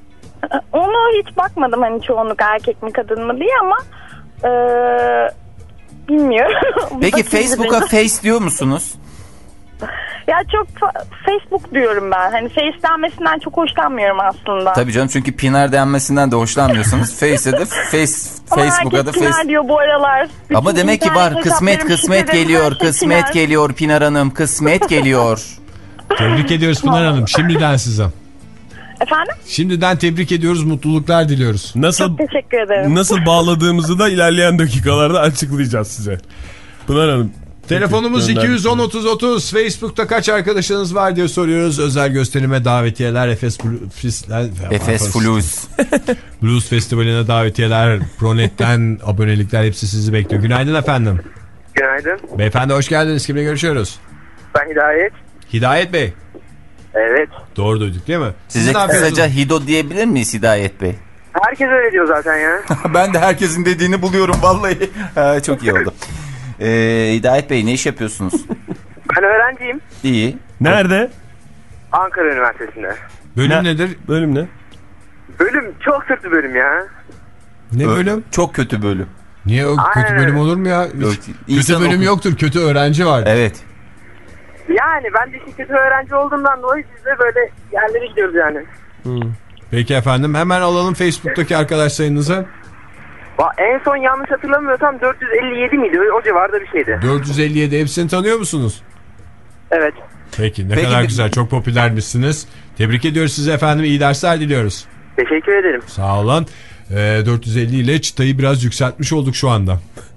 onu hiç bakmadım hani çoğunluk erkek mi kadın mı diye ama e, bilmiyorum. Peki Bakayım Facebook'a bir. face diyor musunuz? Ya çok fa- Facebook diyorum ben. Hani face denmesinden çok hoşlanmıyorum aslında. Tabii canım çünkü Pinar denmesinden de hoşlanmıyorsanız Face'e de face, Ama Facebook'a da herkes face. Pinar diyor bu aralar. Bütün Ama demek ki var internet kısmet hesaplarım, kısmet şifrelerim, geliyor, her şey kısmet Pinar. geliyor Pinar Hanım, kısmet geliyor. Tebrik ediyoruz Pınar Hanım. Şimdiden size. Efendim? Şimdiden tebrik ediyoruz. Mutluluklar diliyoruz. Nasıl Çok teşekkür ederim. nasıl bağladığımızı da ilerleyen dakikalarda açıklayacağız size. Pınar Hanım. Telefonumuz Peki, iki yüz on gönderdik. otuz otuz. Facebook'ta kaç arkadaşınız var diye soruyoruz. Özel gösterime davetiyeler. Efes Blues, Efes Flus. Blues Festivali'ne davetiyeler. Pronet'ten abonelikler hepsi sizi bekliyor. Günaydın efendim. Günaydın. Beyefendi hoş geldiniz. Kimle görüşüyoruz? Ben Hidayet. Hidayet Bey. Evet. Doğru duyduk değil mi? Siz Size ne yapıyorsunuz? kısaca Hido diyebilir miyiz Hidayet Bey? Herkes öyle diyor zaten ya. Ben de herkesin dediğini buluyorum vallahi. Ha, çok iyi oldu. Ee, Hidayet Bey ne iş yapıyorsunuz? Ben öğrenciyim. İyi. Nerede? Ankara Üniversitesi'nde. Bölüm Ne- nedir? Bölüm ne? Bölüm çok kötü bölüm ya. Ne bölüm? Çok kötü bölüm. Niye o kötü Aynen bölüm öyle. olur mu ya? Yok, Kötü insan bölüm oku- yoktur. Kötü öğrenci var. Evet. Yani ben de işte kötü öğrenci olduğumdan dolayı biz de böyle yerlere gidiyoruz yani. Peki efendim. Hemen alalım Facebook'taki arkadaş sayınızı. Va- En son yanlış hatırlamıyorsam dört yüz elli yedi miydi? O civarda bir şeydi. dört yüz elli yedi. Hepsini tanıyor musunuz? Evet. Peki ne Peki, kadar bir- güzel. Çok popülermişsiniz. Tebrik ediyoruz sizi efendim. İyi dersler diliyoruz. Teşekkür ederim. Sağ olun. Ee, dört yüz elli ile çıtayı biraz yükseltmiş olduk şu anda.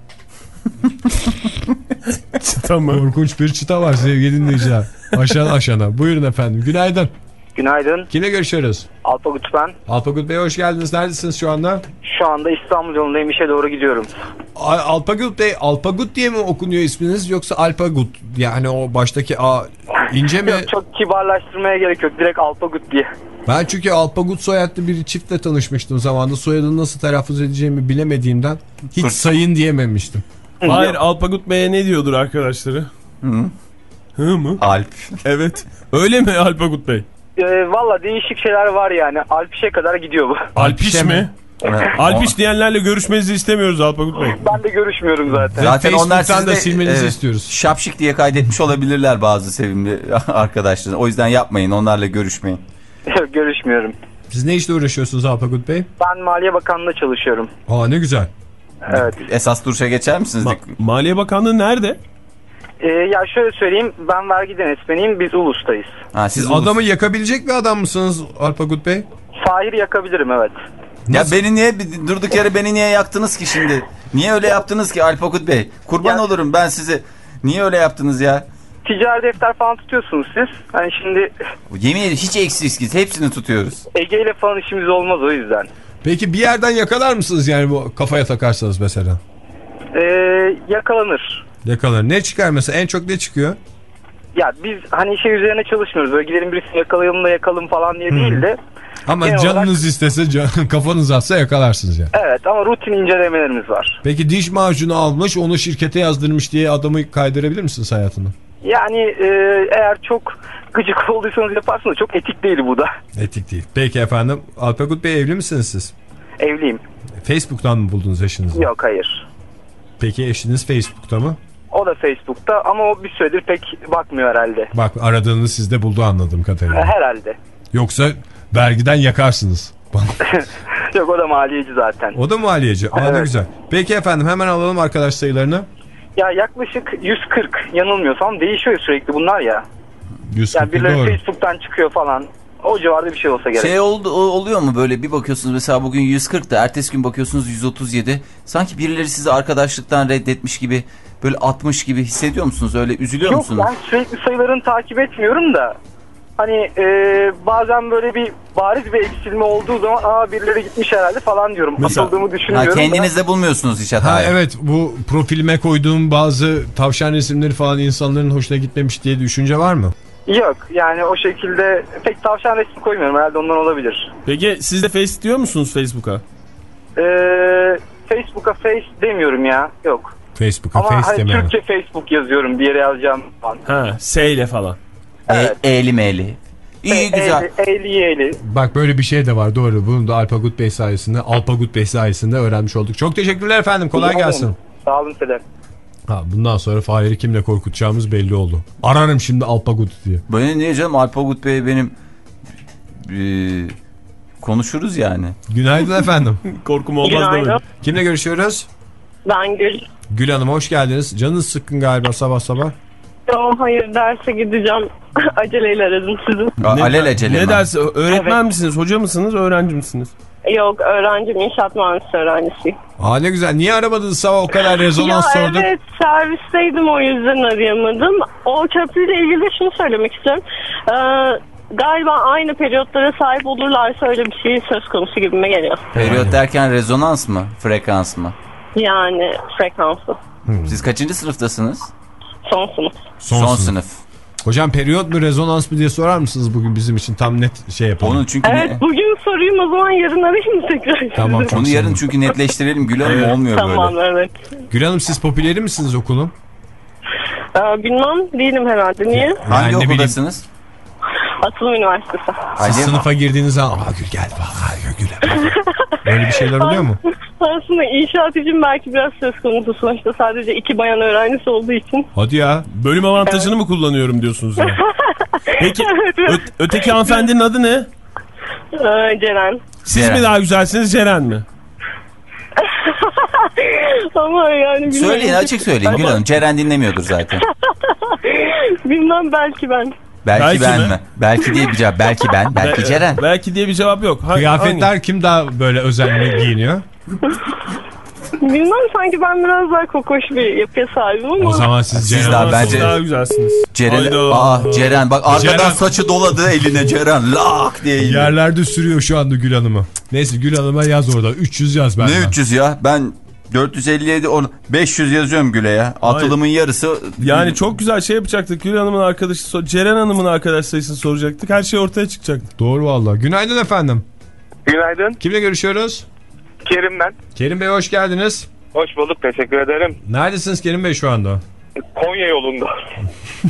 Çıta mı? Korkunç bir çıta var sevgili dinleyiciler. Aşağı aşağına. Buyurun efendim. Günaydın. Günaydın. Kimle görüşüyoruz? Alpagut ben. Alpagut Bey hoş geldiniz. Neredesiniz şu anda? Şu anda İstanbul yolundayım. İşe doğru gidiyorum. Al- Alpagut Bey, Alpagut diye mi okunuyor isminiz yoksa Alpagut? Yani o baştaki A ince mi? Yok, çok kibarlaştırmaya gerek yok. Direkt Alpagut diye. Ben çünkü Alpagut soyadlı bir çiftle tanışmıştım zamanında. Soyadını nasıl telaffuz edeceğimi bilemediğimden hiç sayın diyememiştim. Hayır, Alpagut Bey'e ne diyordur arkadaşları? Hı. Hı mı? Alp. Evet. Öyle mi Alpagut Bey? Ee, Valla değişik şeyler var yani. Alpişe kadar gidiyor bu. Alpiş mi? Alpiş diyenlerle görüşmenizi istemiyoruz Alpagut Bey. Ben de görüşmüyorum zaten. Zaten onlar Facebook'tan sizi da de, silmenizi evet, istiyoruz. Şapşik diye kaydetmiş olabilirler bazı sevimli arkadaşlar. O yüzden yapmayın, onlarla görüşmeyin. Görüşmüyorum. Siz ne işle uğraşıyorsunuz Alpagut Bey? Ben Maliye Bakanlığı'nda çalışıyorum. Aa ne güzel. Evet. Esas duruşa geçer misiniz? Ma- Maliye Bakanlığı nerede? Ee, ya şöyle söyleyeyim, ben vergi denetmeniyim, biz Ulus'tayız. Ha, siz Siz ulus- adamı yakabilecek bir adam mısınız Alpagut Bey? Fahir'i yakabilirim, evet. Ya Nasıl? beni niye durduk yere beni niye yaktınız ki şimdi? Niye öyle yaptınız ki Alpagut Bey? Kurban Ya- olurum ben size. Niye öyle yaptınız ya? Ticari defter falan tutuyorsunuz siz. Hani şimdi Yemin ederim hiç eksiksiz hepsini tutuyoruz. Ege ile falan işimiz olmaz o yüzden. Peki bir yerden yakalar mısınız yani bu kafaya takarsanız mesela? Ee, yakalanır. Yakalar. Ne çıkar mesela? En çok ne çıkıyor? Ya biz hani şey üzerine çalışmıyoruz. Böyle gidelim birisini yakalayalım da yakalım falan diye değil de. Ama Genel canınız olarak- istese can, kafanız atsa yakalarsınız yani. Evet ama rutin incelemelerimiz var. Peki diş macunu almış onu şirkete yazdırmış diye adamı kaydırabilir misiniz hayatını? Yani e, eğer çok gıcık olduysanız yaparsınız. Çok etik değil bu da. Etik değil. Peki efendim. Alpagut Bey evli misiniz siz? Evliyim. Facebook'tan mı buldunuz eşinizi? Yok, hayır. Peki eşiniz Facebook'ta mı? O da Facebook'ta ama o bir süredir pek bakmıyor herhalde. Bak aradığınız sizde buldu anladığım kadarıyla. Herhalde. Yoksa vergiden yakarsınız. Yok, o da maliyeci zaten. O da maliyeci. Aa, Evet. ne güzel. Peki efendim hemen alalım arkadaş sayılarını. Ya yaklaşık yüz kırk yanılmıyorsam, değişiyor sürekli bunlar ya. yüz kırk Yani birileri doğru. Facebook'tan çıkıyor falan. O civarda bir şey olsa gerek. Şey oldu, o- oluyor mu böyle bir bakıyorsunuz mesela bugün yüz kırk da ertesi gün bakıyorsunuz yüz otuz yedi. Sanki birileri sizi arkadaşlıktan reddetmiş gibi böyle atmış gibi hissediyor musunuz? Öyle üzülüyor Yok, musunuz? ben sürekli sayılarını takip etmiyorum da. Hani e, bazen böyle bir bariz bir eksilme olduğu zaman aa birileri gitmiş herhalde falan diyorum. Mesela- Atıldığımı düşünmüyorum. Ha, da. kendinizde bulmuyorsunuz hiç Ha hatayı. evet bu profilime koyduğum bazı tavşan resimleri falan insanların hoşuna gitmemiş diye düşünce var mı? Yok yani o şekilde pek tavşan resmi koymuyorum, herhalde ondan olabilir. Peki siz de face diyor musunuz Facebook'a? Ee, Facebook'a face demiyorum ya, yok. Facebook'a Ama face hani demeyelim. Türkçe Facebook yazıyorum, bir yere yazacağım falan. Ha, S ile falan. Evet. E, eğli meyli. İyi güzel. Eğli eğli. Bak böyle bir şey de var doğru. Bunu da Alpagut Bey sayesinde, Alpagut Bey sayesinde öğrenmiş olduk. Çok teşekkürler efendim. Kolay gelsin. Sağ olun Selam. Ha, bundan sonra Fahir'i kimle korkutacağımız belli oldu. Ararım şimdi Alpagut diye. Böyle niye canım Alpagut Bey benim e, konuşuruz yani. Günaydın efendim. Korkum olmaz Günaydın. demedim. Kimle görüşüyoruz? Ben Gül. Gül Hanım hoş geldiniz. Canınız sıkkın galiba sabah sabah. Yo, hayır derse gideceğim. Aceleyle aradım sizi. A- Alelacele Ne mi? dersi? Öğretmen Evet. misiniz? Hoca mısınız? Öğrenci misiniz? Yok, öğrencim, inşaat mühendisi öğrencisiyim. Aa ne güzel. Niye aramadınız sabah o kadar rezonans ya sorduk? evet, servisteydim, o yüzden arayamadım. O köprüyle ilgili de şunu söylemek istiyorum. Ee, galiba aynı periyotlara sahip olurlarsa öyle bir şey söz konusu gibime geliyor. Periyot derken rezonans mı? Frekans mı? Yani frekansı. Siz kaçıncı sınıftasınız? Son sınıf. Son, Son sınıf. sınıf. Hocam periyot mu rezonans mı diye sorar mısınız bugün bizim için tam net şey yapalım. Onu çünkü Evet, ne- bugün sorayım, o zaman yarın arayayım mı tekrar? Tamam, sizi? çok onu sağ yarın olun. çünkü netleştirelim Gül Hanım, olmuyor Tamam, böyle. evet. Gül Hanım siz popüleri misiniz okulun? Ee, bilmem, değilim herhalde. Niye? Hangi Yani ne bileyim. okuldasınız? Atılım Üniversitesi. Ali- Siz sınıfa girdiğiniz zaman aa Gül gel bak aa, Gül. Böyle bir şeyler oluyor mu? Aslında inşaat için belki biraz söz konusu, sonuçta sadece iki bayan öğrencisi olduğu için. Hadi ya. Bölüm avantajını mı kullanıyorum diyorsunuz yani? Peki Evet, evet. ö- öteki hanımefendinin adı ne? Ee, Ceren. Siz Ceren. mi daha güzelsiniz, Ceren mi? Ama yani bilmiyorum. Söyleyin, açık söyleyin Gül Hanım. Ceren dinlemiyordur zaten. Bilmem, belki ben. Belki, Belki ben mi? mi? Belki diye bir cevap. Belki ben, belki Be- Ceren. Belki diye bir cevap yok. Ha- Kıyafetler hangi? kim daha böyle özenli giyiniyor? Bilmem, sanki ben biraz daha kokoş bir yapıya sahibim ama. O zaman siz Siz Ceren daha- Siz bence- daha güzelsiniz. Ceren, Hayda. aa Ceren bak arkadan Ceren. saçı doladı eline Ceren lak diye iniyor. yerlerde sürüyor şu anda Gül Hanım'ı. Neyse Gül Hanım'a yaz orada. üç yüz yaz benden. Ne üç yüz ya? Ben dört yüz elli yedi on beş yüz yazıyorum Gül'e ya. Atılımın yarısı. Yani çok güzel şey yapacaktık. Gül Hanım'ın arkadaşı, sor- Ceren Hanım'ın arkadaş sayısını soracaktık. Her şey ortaya çıkacaktı. Doğru valla. Günaydın efendim. Günaydın. Kimle görüşüyoruz? Kerim ben. Kerim Bey hoş geldiniz. Hoş bulduk. Teşekkür ederim. Neredesiniz Kerim Bey şu anda? Konya yolunda.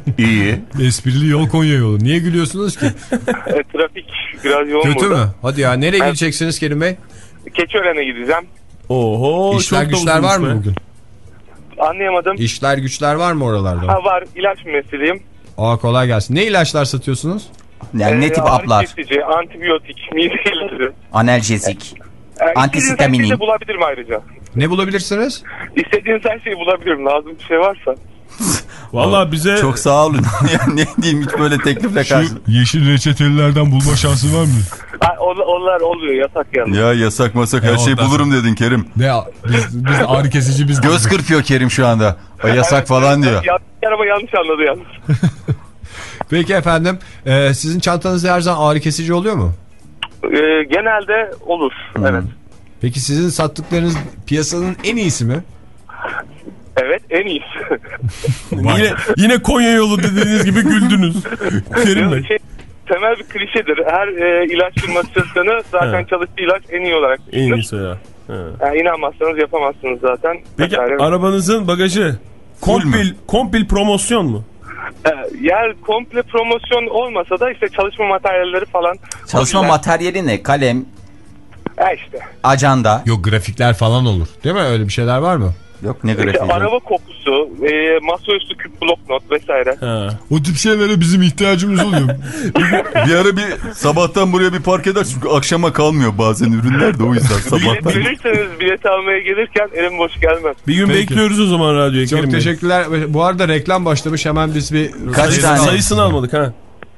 İyi. Esprili yol Konya yolu. Niye gülüyorsunuz ki? E, trafik biraz yoğun Kötü burada. mü? Hadi ya nereye gideceksiniz Kerim Bey? Keçiören'e gideceğim. Oho, İşler çok güçler var mı be. bugün? Anlayamadım. İşler güçler var mı oralarda? Ha var, ilaç mümessiliyim. Aa kolay gelsin. Ne ilaçlar satıyorsunuz? Yani ne tip ağrı aplar? kesici, antibiyotik, mide ilacı. Analjezik. Yani Antihistaminin. istediğiniz her şeyi de bulabilirim ayrıca. Ne bulabilirsiniz? İstediğiniz her şeyi bulabilirim. Lazım bir şey varsa. Valla bize... Çok sağ olun. Ya ne diyeyim, hiç böyle teklifle karşı. yeşil reçetelilerden bulma şansı var mı? Ha, onlar oluyor, yasak yani. Ya yasak masak her Ya şeyi ondan bulurum dedin Kerim. Ne? Biz, biz ağrı kesici biz. Göz kırpıyor Kerim şu anda. O yasak Evet, falan evet, diyor. Ya, araba yanlış anladı yalnız. Peki efendim. E, sizin çantanızda her zaman ağrı kesici oluyor mu? Ee, genelde olur. Hmm. Evet. Peki sizin sattıklarınız piyasanın en iyisi mi? Evet, en iyisi. Yine, yine Konya yolu dediğiniz gibi güldünüz. Kerim Bey. Şey, temel bir klişedir. Her e, ilaç firması çalışanı zaten Evet. çalıştığı ilaç en iyi olarak En düşünür. iyisi ya. Yani inanmazsanız yapamazsınız zaten. Peki Yani, arabanızın bagajı kompil, kompil promosyon mu? e, yer komple promosyon olmasa da işte çalışma materyalleri falan. Çalışma Hobiler. materyali ne? Kalem, Ha işte. ajanda. Yok grafikler falan olur. Değil mi? Öyle bir şeyler var mı? Yok ne İşte grafiği. araba kokusu, e, masaüstü küp bloknot vesaire. Ha. O tip şeylere bizim ihtiyacımız oluyor. Bir ara bir sabahtan buraya bir park eder çünkü akşama kalmıyor bazen ürünler de o yüzden Bilet sabahtan. verirseniz bilet almaya gelirken elim boş gelmez. Bir gün Peki. bekliyoruz o zaman radyoya. Çok Kerim Bey. teşekkürler. Bu arada reklam başlamış. Hemen biz bir... Kaç Sayı- tane? Sayısını almadık ha.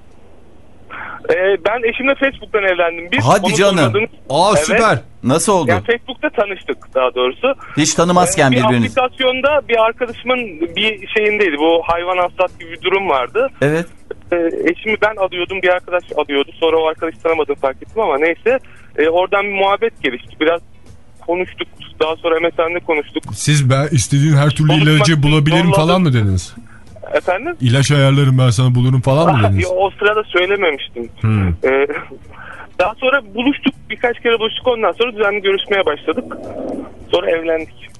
E, ben eşimle Facebook'tan evlendim. Biz Hadi onu canım. sormadığınız- Aa Evet. süper. Nasıl oldu? Yani Facebook'ta tanıştık daha doğrusu. Hiç tanımazken Ee, bir birbirinizi. aplikasyonda bir arkadaşımın bir şeyindeydi. Bu hayvan hastat gibi bir durum vardı. Evet. Ee, eşimi ben alıyordum, bir arkadaş alıyordu. Sonra o arkadaşı tanımadım, fark ettim ama neyse. Ee, oradan bir muhabbet gelişti. Biraz konuştuk. Daha sonra M S N'de konuştuk. Siz ben istediğin her türlü Konuşmak ilacı bulabilirim zorladım. falan mı dediniz? Efendim? İlaç ayarlarım ben sana bulurum falan mı Ah, dediniz? o sırada söylememiştim. Hmm. Ee, daha sonra buluştuk. Birkaç kere buluştuk. Ondan sonra düzenli görüşmeye başladık. Sonra evlendik.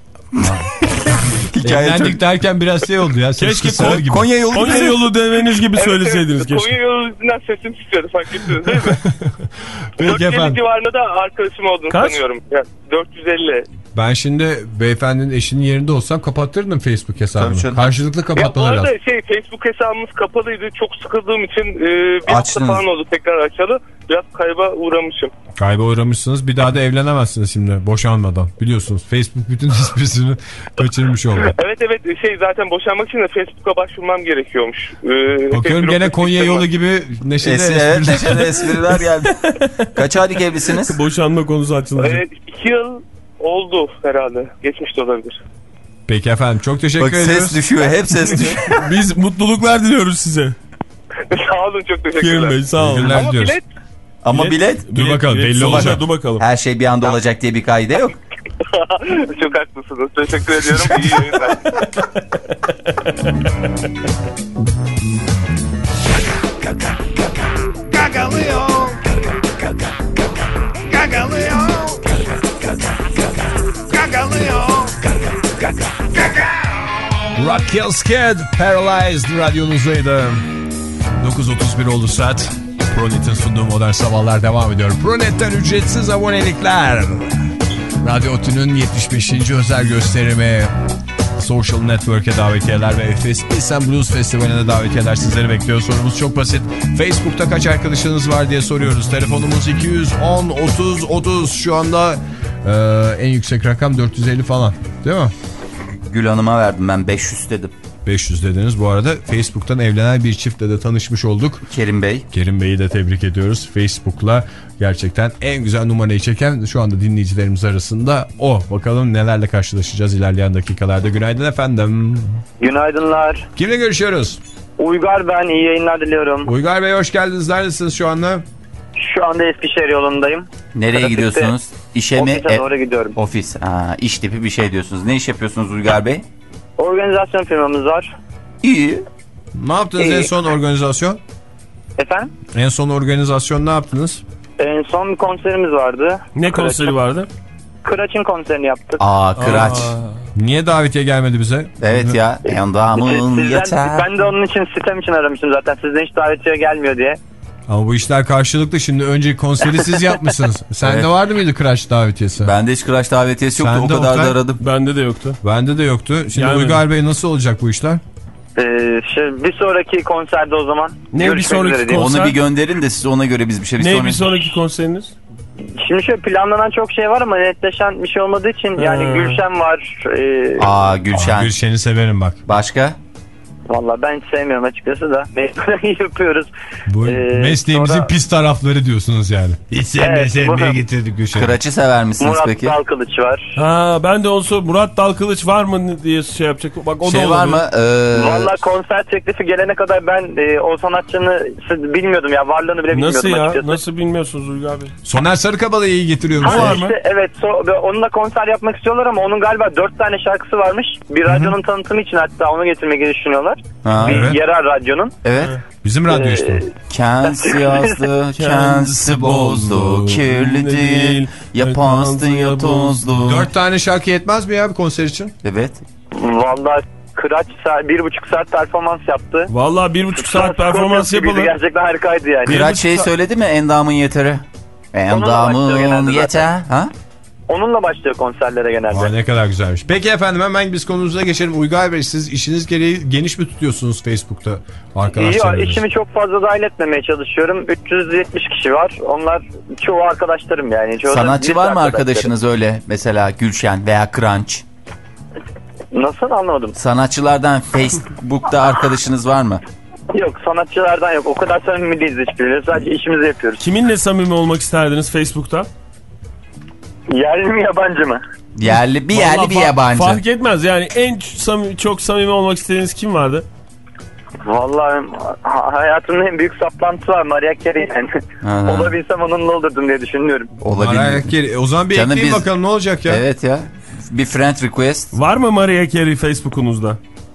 Hikaye Evlendik çok... derken biraz şey oldu ya. Keşke Keşke Kon- gibi. Konya yolu. Konya yolu demeniz gibi Evet, söyleseydiniz evet. keşke. Konya yolu yüzünden sesim titriyordu, fark ettiniz değil mi? Peki dört yüz elli efendim. civarında da arkadaşım olduğunu Kaç? sanıyorum. Ya, dört yüz elli. Ben şimdi beyefendinin eşinin yerinde olsam kapattırdım Facebook hesabını. Tabii canım. Karşılıklı Ya bu kapatmalar arada lazım. şey, Facebook hesabımız kapalıydı. Çok sıkıldığım için e, bir hafta Açtınız. falan oldu tekrar açalı. Biraz kayba uğramışım. Kayba uğramışsınız. Bir daha da evlenemezsiniz şimdi boşanmadan. Biliyorsunuz Facebook bütün esprisini kaçırmış oldu. Evet evet, şey zaten boşanmak için de Facebook'a başvurmam gerekiyormuş. Ee, Bakıyorum Facebook gene Konya sistemi yolu var. gibi neşeli Esri, evet, espriler. neşeli espriler geldi. Kaç aylık evlisiniz? Boşanma konusu açılacak. Evet, iki yıl oldu herhalde. Geçmiş de olabilir. Peki efendim çok teşekkür Bak ediyoruz. ses düşüyor, hep ses düşüyor. Biz mutluluklar diliyoruz size. Sağ olun, çok Kerim teşekkürler. Bey sağ İyi olun. günler Ama diliyoruz. bilet Ama bilet Dur bakalım, belli dur olacak. bakalım, Dur bakalım. her şey bir anda olacak diye bir kaide yok. çok haklısınız. Teşekkür ediyorum. İyi yayınlar. Gagalıyor. Gagalıyor. Gagalıyor. Rock Kills Kid, Paralyzed radyonuzdaydı. dokuz otuz bir oldu saat. Pronet'in sunduğu Modern Sabahlar devam ediyor. Pronet'ten ücretsiz abonelikler. Radyo Otü'nün yetmiş beşinci özel gösterimi. Social Network'e davetiyeler ve Efes Pilsen Blues Festivali'ne davetiyeler sizleri bekliyor. Sorumuz çok basit. Facebook'ta kaç arkadaşınız var diye soruyoruz. Telefonumuz iki yüz on otuz otuz. Şu anda e, en yüksek rakam dört yüz elli falan. Değil mi? Gül Hanım'a verdim ben, beş yüz dedim. beş yüz dediniz. Bu arada Facebook'tan evlenen bir çiftle de tanışmış olduk. Kerim Bey. Kerim Bey'i de tebrik ediyoruz. Facebook'la gerçekten en güzel numarayı çeken şu anda dinleyicilerimiz arasında o. Bakalım nelerle karşılaşacağız ilerleyen dakikalarda. Günaydın efendim. Günaydınlar. Kimle görüşüyoruz? Uygar ben, iyi yayınlar diliyorum. Uygar Bey hoş geldiniz. Neredesiniz şu anda? Şu anda Eskişehir yolundayım. Nereye Trafikte, gidiyorsunuz? İşe mi? Ofise E- doğru gidiyorum. Ofis. Ha, iş tipi bir şey diyorsunuz. Ne iş yapıyorsunuz Uygar Bey? Organizasyon firmamız var. İyi. Ne yaptınız İyi. en son organizasyon? Efendim? En son organizasyon ne yaptınız? En son bir konserimiz vardı. Ne konseri vardı? Kıraç'ın konserini yaptık. Aa, Kıraç. Aa. Niye davetiye gelmedi bize? Evet ya. Endamın yeter. Ben de onun için sitem için aramıştım zaten. Sizden hiç davetiye gelmiyor diye. Ama bu işler karşılıklı. Şimdi önce konseri siz yapmışsınız. Sende evet. Vardı mıydı Crash davetiyesi? Bende hiç Crash davetiyesi yoktu. Sende o kadar Oktay, da aradım. Bende de yoktu. Bende de yoktu. Şimdi yani Uygar Bey nasıl olacak bu işler? Ee, şey, bir sonraki konserde o zaman. Ne bir sonraki konser? Onu bir gönderin de siz ona göre biz bir şey... Bir ne sonraki... bir sonraki konseriniz? Şimdi şöyle planlanan çok şey var ama netleşen bir şey olmadığı için hmm. yani Gülşen var. E... Aa Gülşen. Aa, Gülşen'i severim bak. Başka? Valla ben hiç sevmiyorum açıkçası da. Mecburen yapıyoruz. Bu ee, mesleğimizin sonra... pis tarafları diyorsunuz yani. Hiç sevmeye evet, sevmeye getirdik Gülşen'i. Kıraç'ı sever misiniz Murat peki? Murat Dalkılıç var. Ha ben de olsa Murat Dalkılıç var mı diye şey yapacak. Bak o şey da var mı? Ee... Valla konser teklifi gelene kadar ben e, o sanatçının bilmiyordum ya. Varlığını bile bilmiyordum Nasıl ya? Açıkçası. Nasıl bilmiyorsunuz Uygar Bey? Soner Sarıkabalı'yı iyi getiriyor musun? Var mı? Işte, evet. So, onunla konser yapmak istiyorlar ama onun galiba dört tane şarkısı varmış. Bir radyonun Hı-hı. tanıtımı için hatta onu getirmeyi düşünüyorlar. Ha, bir evet. Yerel radyonun. Evet. Bizim radyo işte. Ee, kendisi yazdı, kendisi bozdu, kirli değil, yapazdı ya tozdu. Dört tane şarkı yetmez mi ya bir konser için? Evet. Vallahi Kıraç bir buçuk saat performans yaptı. Vallahi bir buçuk saat performans yapalım. Gerçekten harikaydı yani. Kıraç şey söyledi mi? Endamın yeteri. Endamın yeter. Ha? Onunla başlıyor konserlere genelde. Aa, ne kadar güzelmiş. Peki efendim hemen biz konumuza geçelim. Uygar Bey siz işiniz gereği geniş mi tutuyorsunuz Facebook'ta arkadaşlarınızı? Yok işimi çok fazla dahil etmemeye çalışıyorum. üç yüz yetmiş kişi var. Onlar çoğu arkadaşlarım yani. Çoğu sanatçı var mı arkadaşınız öyle? Mesela Gülşen veya Crunch. Nasıl anlamadım. Sanatçılardan Facebook'ta arkadaşınız var mı? Yok sanatçılardan yok. O kadar samimi değiliz hiçbirine. Sadece işimizi yapıyoruz. Kiminle samimi olmak isterdiniz Facebook'ta? Yerli mi yabancı mı? Yerli bir yerli Vallahi bir yabancı. Fark etmez yani en samimi, çok samimi olmak istediğiniz kim vardı? Vallahi hayatımın en büyük saplantısı var Mariah Carey yani. Olabilsem onunla olurdum diye düşünüyorum. Mariah Carey. O zaman bir Canım ekleyin biz... bakalım ne olacak ya. Evet ya. Bir friend request. Var mı Mariah Carey Facebook'unuzda?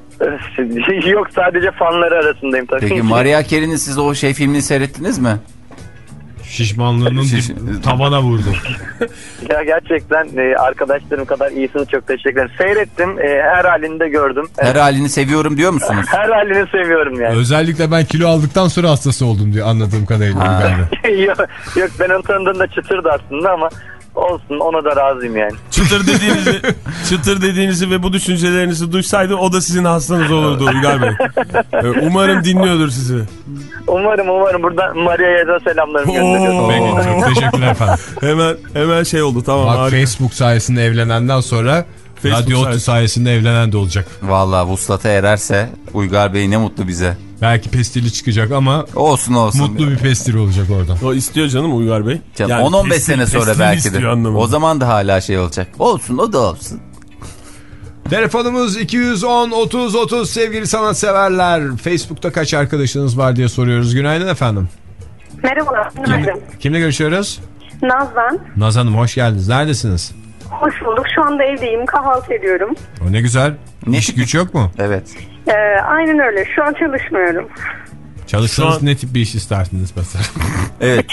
Yok sadece fanları arasındayım tabii. Peki Mariah Carey'nin siz o şey filmini seyrettiniz mi? Şişmanlığının Şiş... tavana vurdu. Ya gerçekten e, arkadaşlarım kadar iyisini çok teşekkür ederim. Seyrettim. E, her halini de gördüm. Her evet. halini seviyorum diyor musunuz? Her halini seviyorum yani. Özellikle ben kilo aldıktan sonra hastası oldum diye anladığım kadarıyla. yok, yok ben onu tanıdığımda çıtırdı aslında ama olsun ona da razıyım yani. Çıtır dediğinizi, çıtır dediğinizi ve bu düşüncelerinizi duysaydı o da sizin hastanız olurdu Uygar Bey. Umarım dinliyordur sizi. Umarım umarım buradan Maria'ya da selamlarımı gönderiyorum. Peki çok teşekkürler efendim. Hemen hemen şey oldu tamam. Bak harika. Facebook sayesinde evlenenden sonra Radyo Ottu sayesinde evlenen de olacak. Vallahi vuslata ererse Uygar Bey ne mutlu bize. Belki pestili çıkacak ama olsun olsun. Mutlu bir pestil olacak oradan. O istiyor canım Uygar Bey. Canım, yani on on beş sene sonra belki de. O zaman da hala şey olacak. Olsun o da olsun. Telefonumuz iki yüz on otuz otuz sevgili sanatseverler. Facebook'ta kaç arkadaşınız var diye soruyoruz. Günaydın efendim. Merhabalar. Kimle, kimle görüşüyoruz? Nazan. Nazan Hanım hoş geldiniz. Neredesiniz? Hoş bulduk. Şu anda evdeyim. Kahvaltı ediyorum. O ne güzel. Ne? İş güç yok mu? Evet. Ee, aynen öyle. Şu an çalışmıyorum. Çalışsanız an... ne tip bir iş istersiniz mesela? Evet.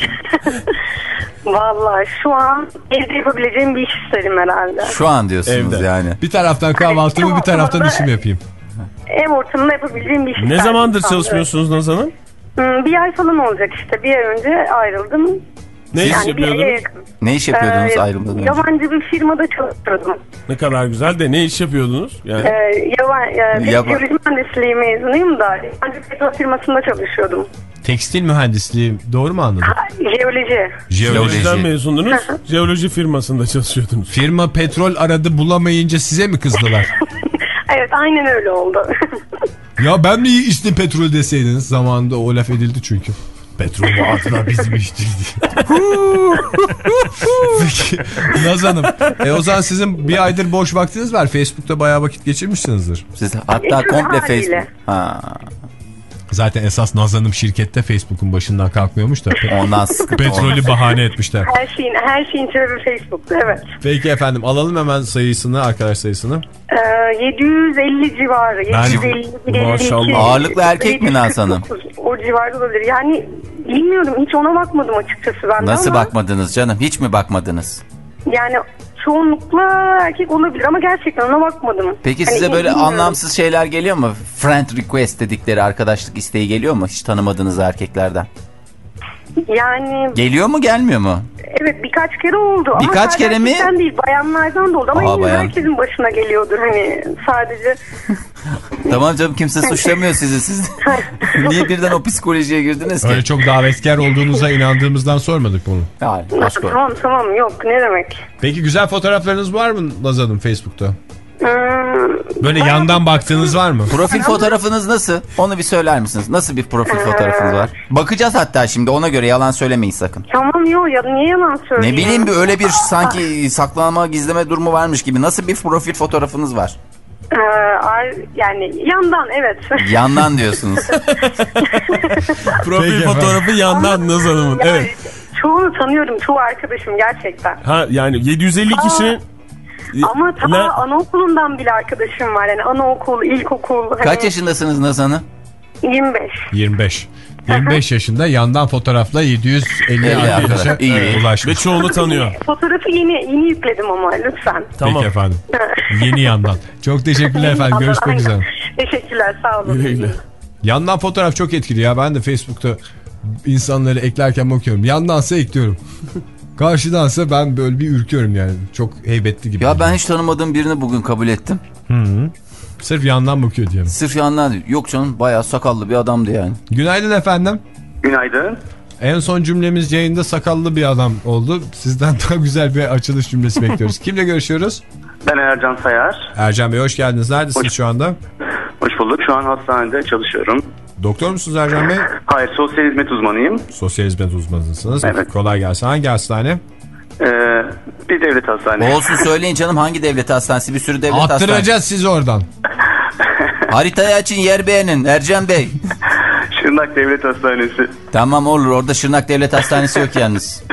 Vallahi şu an evde yapabileceğim bir iş isterim herhalde. Şu an diyorsunuz evde. Yani. Bir taraftan kahvaltımı evet, bir taraftan işimi yapayım. Ev ortamında yapabileceğim bir iş isterim. Ne zamandır çalışmıyorsunuz Nazan Hanım? Bir ay falan olacak işte. Bir ay önce ayrıldım. Ne yani iş yapıyordunuz? Ne iş yapıyordunuz ee, ayrılmadan önce? Yabancı bir firmada çalışıyordum. Ne kadar güzel de ne iş yapıyordunuz? Yani... Ee, yaban, e, Yaba... Jeoloji mühendisliği mezunuyum da yabancı petrol firmasında çalışıyordum. Tekstil mühendisliği doğru mu anladım? Ha, jeoloji. Jeolojiden mezundunuz. Jeoloji firmasında çalışıyordunuz. Firma petrol aradı bulamayınca size mi kızdılar? Evet aynen öyle oldu. Ya ben mi içtim petrol deseydiniz zamanında o laf edildi çünkü. Petrolü adına bizim içtik diye. Peki Nazan Hanım e, o zaman sizin bir aydır boş vaktiniz var. Facebook'ta bayağı vakit geçirmişsinizdir. Siz hatta komple Facebook. Ha. Zaten esas Nazan Hanım şirkette Facebook'un başından kalkmıyormuş da. Ondan sıkıntı petrolü bahane etmişler. Her şeyin her şeyin sebebi Facebook'ta evet. Peki efendim alalım hemen sayısını arkadaş sayısını. Ee, yedi yüz elli civarı. yedi yüz elli, maşallah. Ağırlıklı erkek mi Nazan Hanım? O civarda olabilir. Yani bilmiyorum hiç ona bakmadım açıkçası ben. Nasıl ama... bakmadınız canım? Hiç mi bakmadınız? Yani çoğunlukla erkek olabilir ama gerçekten ona bakmadım. Peki hani size böyle bilmiyorum. anlamsız şeyler geliyor mu? Friend request dedikleri arkadaşlık isteği geliyor mu? Hiç tanımadığınız erkeklerden. Yani... Geliyor mu gelmiyor mu? Evet birkaç kere oldu. Birkaç ama kere mi? erkekten değil bayanlardan da oldu. Ama Aa, yine bayan. herkesin başına geliyordur hani sadece. Tamam canım kimse suçlamıyor sizi. Siz niye birden o psikolojiye girdiniz ki? Öyle çok davetkar olduğunuza inandığımızdan sormadık bunu. Hayır, başka. Tamam tamam yok ne demek. Peki güzel fotoğraflarınız var mı Naz Hanım Facebook'ta? Hmm, Böyle bayağı- yandan baktığınız var mı? Profil fotoğrafınız nasıl? Onu bir söyler misiniz? Nasıl bir profil fotoğrafınız var? Bakacağız hatta şimdi ona göre yalan söylemeyin sakın. Tamam yok ya niye yalan söyleyeyim? Ne bileyim bir öyle bir sanki saklama gizleme durumu varmış gibi. Nasıl bir profil fotoğrafınız var? Ee, ay- yani yandan evet. Yandan diyorsunuz. Profil Peki fotoğrafı yandan Naz Hanım'ın. Yani Evet. çoğunu tanıyorum çoğu arkadaşım gerçekten. Ha yani yedi yüz elli kişinin Ama ta La- anaokulundan bile arkadaşım var yani anaokul, ilkokul. Hani Kaç yaşındasınız Naz Hanım? yirmi beş. yirmi beş. yirmi beş yaşında yandan fotoğrafla yedi yüz elli elli arkadaşa arkadaş. İyi. ve ulaşmış. çoğunu tanıyor. Fotoğrafı yeni yeni yükledim ama lütfen. Tamam. Peki efendim. Yeni yandan. Çok teşekkürler efendim. Görüşmek Aynen. üzere. Teşekkürler sağ olun. Güle güle. Yandan fotoğraf çok etkili ya. Ben de Facebook'ta insanları eklerken bakıyorum. Yandansa ekliyorum. Karşıdansa ben böyle bir ürküyorum yani. Çok heybetli gibi. Ya ben hiç tanımadığım birini bugün kabul ettim. Hı -hı. Sırf yandan bakıyor diyelim. Sırf yandan değil. Yok canım bayağı sakallı bir adamdı yani. Günaydın efendim. Günaydın. En son cümlemiz yayında sakallı bir adam oldu. Sizden daha güzel bir açılış cümlesi bekliyoruz. Kimle görüşüyoruz? Ben Ercan Sayar. Ercan Bey hoş geldiniz. Neredesiniz Hoş- şu anda? Hoş bulduk. Şu an hastanede çalışıyorum. Doktor musunuz Ercan Bey? Hayır, sosyal hizmet uzmanıyım. Sosyal hizmet uzmanısınız. Evet. Kolay gelsin. Hangi hastane? Ee, bir devlet hastanesi. Olsun söyleyin canım hangi devlet hastanesi? Bir sürü devlet hastanesi. Attıracağız sizi oradan. Haritayı açın yer beğenin Ercan Bey. Şırnak Devlet Hastanesi. Tamam olur orada Şırnak Devlet Hastanesi yok yalnız.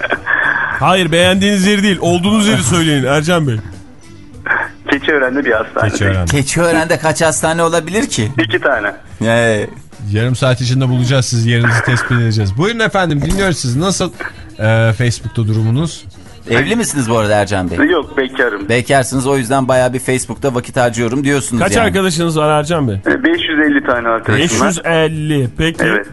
Hayır beğendiğiniz yeri değil olduğunuz yeri söyleyin Ercan Bey. Keçiören'de bir hastane. Keçiören. Keçiören'de kaç hastane olabilir ki? İki tane. Ee, Yarım saat içinde bulacağız sizi. Yerinizi tespit edeceğiz. Buyurun efendim dinliyoruz sizi. Nasıl e, Facebook'ta durumunuz? evli misiniz bu arada Ercan Bey? Yok, bekarım. Bekarsınız o yüzden bayağı bir Facebook'ta vakit harcıyorum diyorsunuz Kaç yani. arkadaşınız var Ercan Bey? Ee, beş yüz elli tane arkadaşım var. beş yüz elli. Peki. Evet.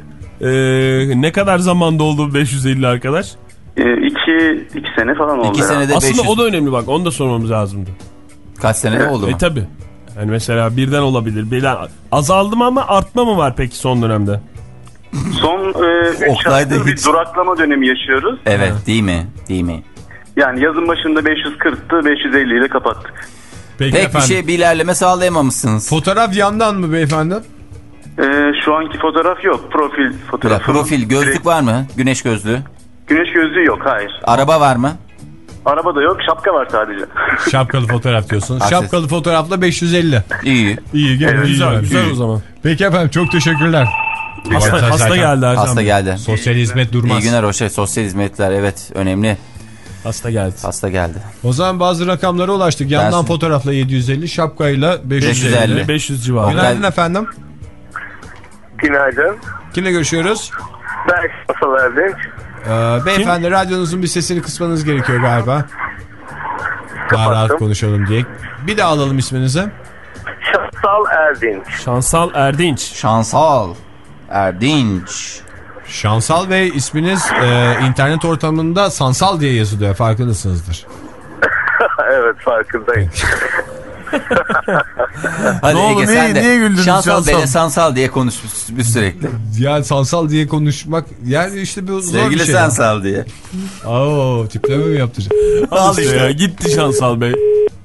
Ee, ne kadar zamanda oldu bu beş yüz elli arkadaş? Ee, iki, iki sene falan oldu. İki herhalde. senede beş yüz. Aslında o da önemli bak onu da sormamız lazımdı. Kaç senede oldu mu? E tabi. Yani mesela birden olabilir. Birden azaldı mı ama artma mı var peki son dönemde? Son e, üç Oktay'da hafta bir hiç- duraklama dönemi yaşıyoruz. Evet değil mi? Değil mi? Yani yazın başında beş yüz kırktı, beş yüz elli ile kapattık. Peki Pek bir efendim. şey bir ilerleme sağlayamamışsınız. Fotoğraf yandan mı beyefendi? Ee, şu anki fotoğraf yok. Profil Ya, fotoğrafı. profil gözlük Direkt- var mı? Güneş gözlüğü. Güneş gözlüğü yok, hayır. Araba var mı? Araba da yok, şapka var sadece. Şapkalı fotoğraf diyorsunuz. Akses. Şapkalı fotoğrafla beş yüz elli. İyi. İyi, gene Evet, Güzel, iyi. güzel o zaman. Peki efendim çok teşekkürler. Hasta, Evet, hasta zaten geldi Ercan Hasta Bey. geldi. Sosyal hizmet durmaz. İyi günler o şey sosyal hizmetler evet önemli. Hasta geldi. Hasta geldi. O zaman bazı rakamlara ulaştık. Yandan Dersin. fotoğrafla yedi yüz elli, şapkayla beş yüz elli. beş yüz elli. beş yüz civarı. Günaydın efendim. Günaydın. Kimle görüşüyoruz? Ben Şansal Erdinç. Ee, beyefendi radyonuzun bir sesini kısmanız gerekiyor galiba. Daha rahat konuşalım diye. Bir daha alalım isminizi. Şansal Erdinç. Şansal Erdinç. Şansal. Erdinç. Şansal Bey isminiz e, internet ortamında Sansal diye yazılıyor. Farkındasınızdır. Evet, farkındayım. Hadi Ne Ege oldu, sen niye- de. niye güldünüz Şansal Şansal? Bey'le Sansal diye konuş bir sürekli. Yani Sansal diye konuşmak yani işte bir zor Sevgili bir şey. Sansal diye. Oo, tipleme mi yaptıracak? Al işte ya gitti Şansal Bey.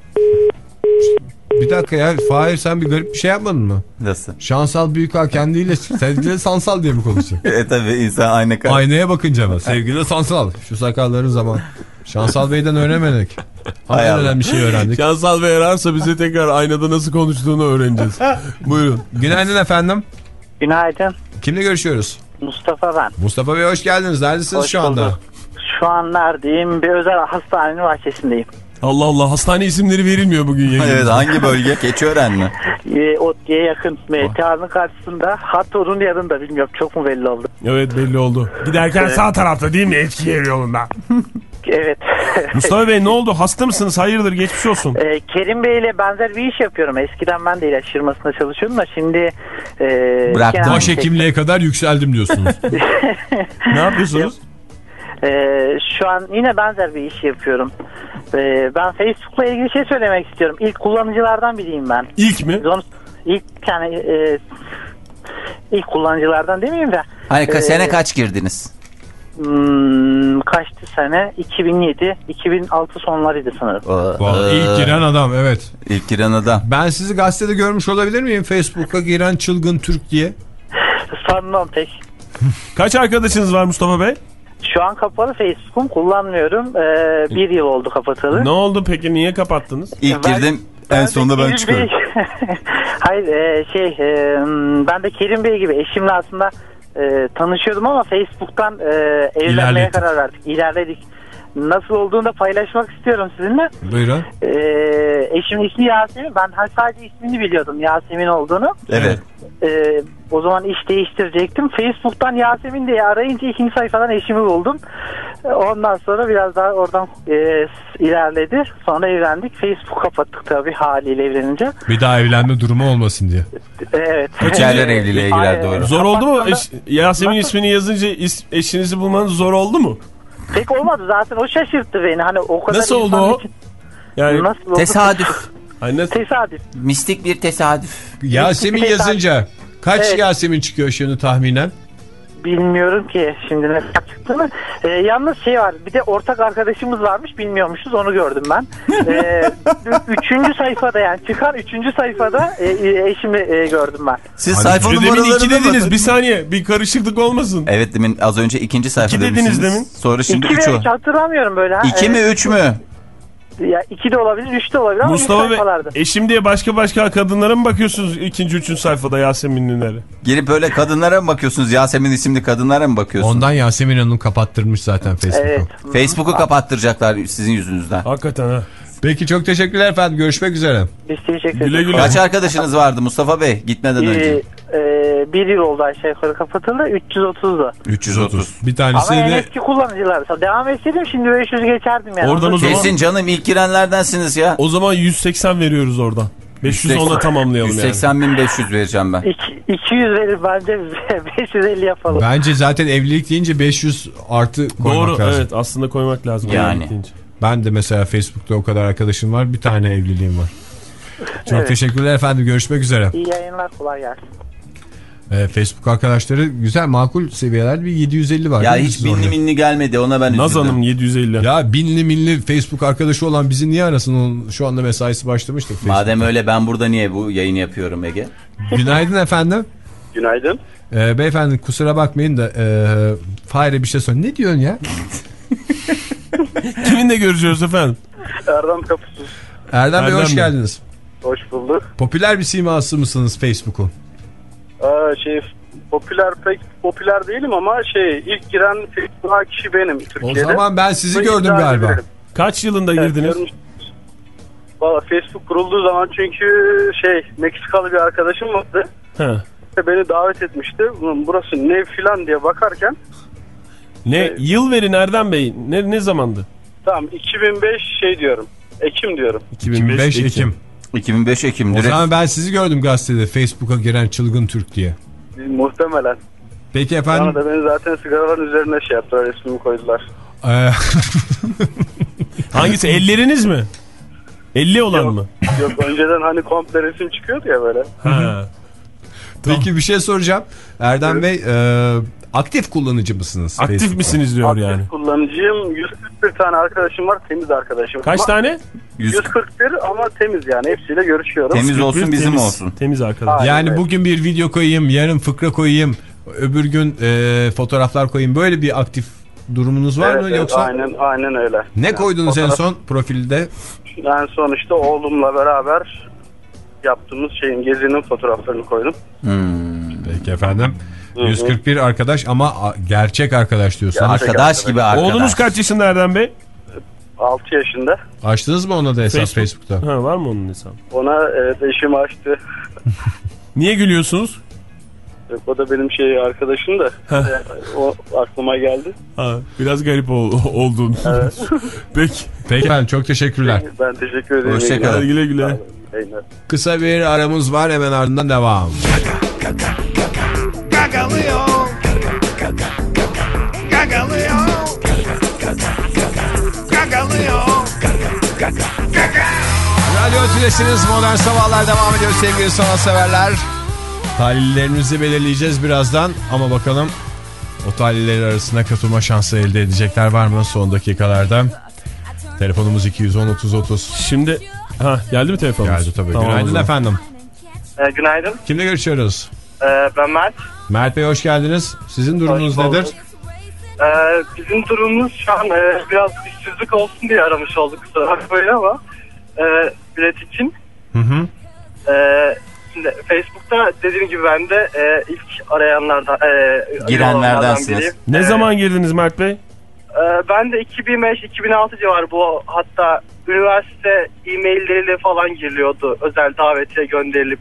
Bir dakika ya Fahir sen bir garip bir şey yapmadın mı? Nasıl? Şansal Büyükağ kendiyle sevgili Sansal diye mi konuşuyor? E tabi insan aynı kadar. Aynaya bakınca mı? Sevgili Sansal. Şu sakalların zaman. Şansal Bey'den öğrenemedik. Hay En Allah. önemli şey öğrendik. Şansal Bey ararsa bize tekrar aynada nasıl konuştuğunu öğreneceğiz. Buyurun. Günaydın efendim. Günaydın. Kimle görüşüyoruz? Mustafa ben. Mustafa Bey hoş geldiniz. Neredesiniz Hoş şu anda? bulduk. Şu an neredeyim? Bir özel hastanenin bahçesindeyim. Allah Allah hastane isimleri verilmiyor bugün yayında. Evet hangi bölge? Keçiören mi? Ee, Otlu'ya yakın. M T A'nın karşısında. Hatta onun yanında bilmiyorum. Çok mu belli oldu? Evet belli oldu. Giderken sağ tarafta değil mi Eskişehir yolunda? Evet. Mustafa Bey ne oldu? Hasta mısınız? Hayırdır? Geçmiş olsun. Ee, Kerim Bey ile benzer bir iş yapıyorum. Eskiden ben de ilaç firmasında çalışıyordum da şimdi... E, Bıraktım. Başhekimliğe kadar yükseldim diyorsunuz. Ne yapıyorsunuz? Ee, şu an yine benzer bir iş yapıyorum. Ee, ben Facebook'la ilgili şey söylemek istiyorum. İlk kullanıcılardan biriyim ben. İlk mi? İlk yani e, ilk kullanıcılardan demeyeyim de. Hani ka- e, sene kaç girdiniz? Hmm, kaçtı sene? iki bin yedi, iki bin altı sonlarıydı sanırım. Vallahi ilk giren adam, evet. İlk giren adam. Ben sizi gazetede görmüş olabilir miyim? Facebook'a giren çılgın Türk diye. Sanmam pek. Kaç arkadaşınız var Mustafa Bey? Şu an kapalı Facebook'um, kullanmıyorum. Ee, bir yıl oldu kapatalı. Ne oldu peki? Niye kapattınız? İlk ben, girdim en ben sonunda ben çıkıyorum. Hayır e, şey e, ben de Kerim Bey gibi eşimle aslında e, tanışıyordum ama Facebook'tan e, evlenmeye İlerledik. karar verdik. İlerledik. Nasıl olduğunu da paylaşmak istiyorum sizinle. Buyurun. E, eşimin ismi Yasemin. Ben sadece ismini biliyordum, Yasemin olduğunu. Evet. E, o zaman iş değiştirecektim. Facebook'tan Yasemin diye arayınca ikinci sayfadan eşimi buldum. Ondan sonra biraz daha oradan e, ilerledi. Sonra evlendik. Facebook kapattık tabii haliyle evlenince. Bir daha evlenme durumu olmasın diye. Evet. Kaçerler evliliğe girer doğru. Zor oldu mu? Eş, Yasemin ismini yazınca is, eşinizi bulmanız zor oldu mu? Pek olmadı zaten, o şaşırttı beni. Hani o kadar nasıl oldu o? Için... Yani nasıl tesadüf. Aynen. Tesadüf. Mistik bir tesadüf. Yasemin Mistik yazınca kaç evet. Yasemin çıkıyor şimdi tahminen? Bilmiyorum ki şimdi ne çıktığını. Ee, yalnız şey var, bir de ortak arkadaşımız varmış, bilmiyormuşuz, onu gördüm ben. Ee, üçüncü sayfada yani çıkan üçüncü sayfada e, eşimi e, gördüm ben. Siz hani sayfa numaralarını demin iki dediniz mı? Bir saniye, bir karışıklık olmasın. Evet, demin az önce ikinci sayfa iki dediniz demin. Sonra şimdi iki üç o. üç hatırlamıyorum böyle. Ha? İki evet. mi üç mü? Ya iki de olabilir, üç de olabilir ama Mustafa Bey, eşim diye başka başka kadınlara mı bakıyorsunuz ikinci, üçüncü sayfada Yasemin'lilere? Gelip böyle kadınlara mı bakıyorsunuz? Yasemin isimli kadınlara mı bakıyorsunuz? Ondan Yasemin Hanım kapattırmış zaten Facebook'u. Evet. Facebook'u kapattıracaklar sizin yüzünüzden. Hakikaten ha. Peki, çok teşekkürler efendim. Görüşmek üzere. Biz teşekkür güle güle. Kaç arkadaşınız vardı Mustafa Bey gitmeden ee, önce? E, bir yıl oldu aşağı yukarı kapatıldı. üç yüz otuzdu. üç yüz otuz. Bir tanesi ama en de... eski kullanıcılar. Devam etseydim şimdi beş yüz geçerdim yani. Oradan o zaman... Kesin canım, ilk girenlerdensiniz ya. O zaman yüz seksen veriyoruz oradan. beş yüz ona tamamlayalım yüz seksen bin beş yüz vereceğim ben. iki yüz verir bence, beş yüz elli yapalım. Bence zaten evlilik deyince beş yüz artı koymak doğru, lazım. Evet, aslında koymak lazım. Yani. Ben de mesela Facebook'ta o kadar arkadaşım var. Bir tane evliliğim var. Çok evet. Teşekkürler efendim. Görüşmek üzere. İyi yayınlar, kolay gelsin. Ee, Facebook arkadaşları güzel, makul seviyelerde bir yedi yüz elli var. Ya hiç binli orada? minli gelmedi, ona ben üzüldüm. Naz Hanım yedi yüz elli. Ya binli minli Facebook arkadaşı olan bizi niye arasın? Onun şu anda mesaisi başlamıştır. Madem öyle, ben burada niye bu yayını yapıyorum Ege? Günaydın efendim. Günaydın. Ee, beyefendi kusura bakmayın da e, Fahir'e bir şey sor. Ne diyorsun ya? Kiminle görüşüyoruz efendim? Erdem Kapısız. Erdem, Erdem Bey hoş mi? geldiniz. Hoş bulduk. Popüler bir siması mısınız Facebook'un? Ee, şey popüler pek popüler değilim ama şey ilk giren Facebook'a kişi benim Türkiye'de. O zaman ben sizi gördüm galiba. Ederim. Kaç yılında evet, girdiniz? Görmüş. Valla Facebook kurulduğu zaman çünkü şey Meksikalı bir arkadaşım vardı. He. Beni davet etmişti. Burası ne filan diye bakarken. Ne e, yıl verin Erdem Bey? Ne ne zamandı? Tamam, iki bin beş şey diyorum. Ekim diyorum. iki bin beş Ekim. iki bin beş Ekim. O zaman ben sizi gördüm gazetede, Facebook'a giren çılgın Türk diye. Muhtemelen. Peki efendim. Bana da beni zaten sigaraların üzerine şey yaptılar, resmimi koydular. Hangisi, elleriniz mi? elli olan yok, mı? Yok, önceden hani komple resim çıkıyordu ya böyle. Ha. Peki tamam. Bir şey soracağım. Erdem evet. Bey e, aktif kullanıcı mısınız? Aktif Facebook'ta? Misiniz diyor aktif yani. Aktif kullanıcıyım. yüz kırk bir tane arkadaşım var, temiz arkadaşım. Kaç ama tane? yüz kırk bir ama temiz yani, hepsiyle görüşüyorum. Temiz olsun bizim temiz, olsun. Temiz arkadaş. Yani evet. Bugün bir video koyayım, yarın fıkra koyayım, öbür gün e, fotoğraflar koyayım. Böyle bir aktif durumunuz var evet, mı evet, yoksa? Aynen aynen öyle. Ne yani koydunuz fotoğraf... en son profilde? En son işte oğlumla beraber yaptığımız şeyin, gezinin fotoğraflarını koydum. Hmm. Peki efendim. Hı-hı. yüz kırk bir arkadaş ama gerçek arkadaş diyorsunuz. Gerçek arkadaş, arkadaş gibi arkadaş. Oğlunuz kaç yaşında Erdem Bey? altı yaşında. Açtınız mı ona da hesap Facebook. Facebook'ta? Ha, var mı onun hesabı? Ona evet, eşim açtı. Niye gülüyorsunuz? Yok, o da benim şey arkadaşım da. O aklıma geldi. Ha, biraz garip ol, oldun. Evet. Peki. Peki efendim, çok teşekkürler. Ben teşekkür ederim. Hoşçakalın. Güle güle. Kısa bir aramız var, hemen ardından devam. Gagalıyor. Gagalıyor. Gagalıyor. Radyo Tülesi'niz, Modern Sabahlar devam ediyor sevgili sanatseverler. Talihlerinizi belirleyeceğiz birazdan ama bakalım o talihler arasında katılma şansı elde edecekler var mı son dakikalarda? Telefonumuz iki yüz on otuz otuz. Şimdi ha geldi mi telefonumuz? Geldi tabii. Tamam, Günaydın efendim. Ee, günaydın. Kimle görüşüyoruz? Ee, ben Mert. Mert Bey, hoş geldiniz. Sizin durumunuz nedir? Ee, bizim durumumuz şu an e, biraz işsizlik olsun diye aramış olduk, kusura bakmayın ama e, bilet için. Hı hı. E, şimdi Facebook'ta dediğim gibi ben de e, ilk arayanlardan, e, girenlerdensiniz. biriyim. Ne E, zaman girdiniz Mert Bey? e, ben de iki bin beş iki bin altı civarı, bu hatta üniversite e-mailleriyle falan giriliyordu, özel davetiye gönderilip.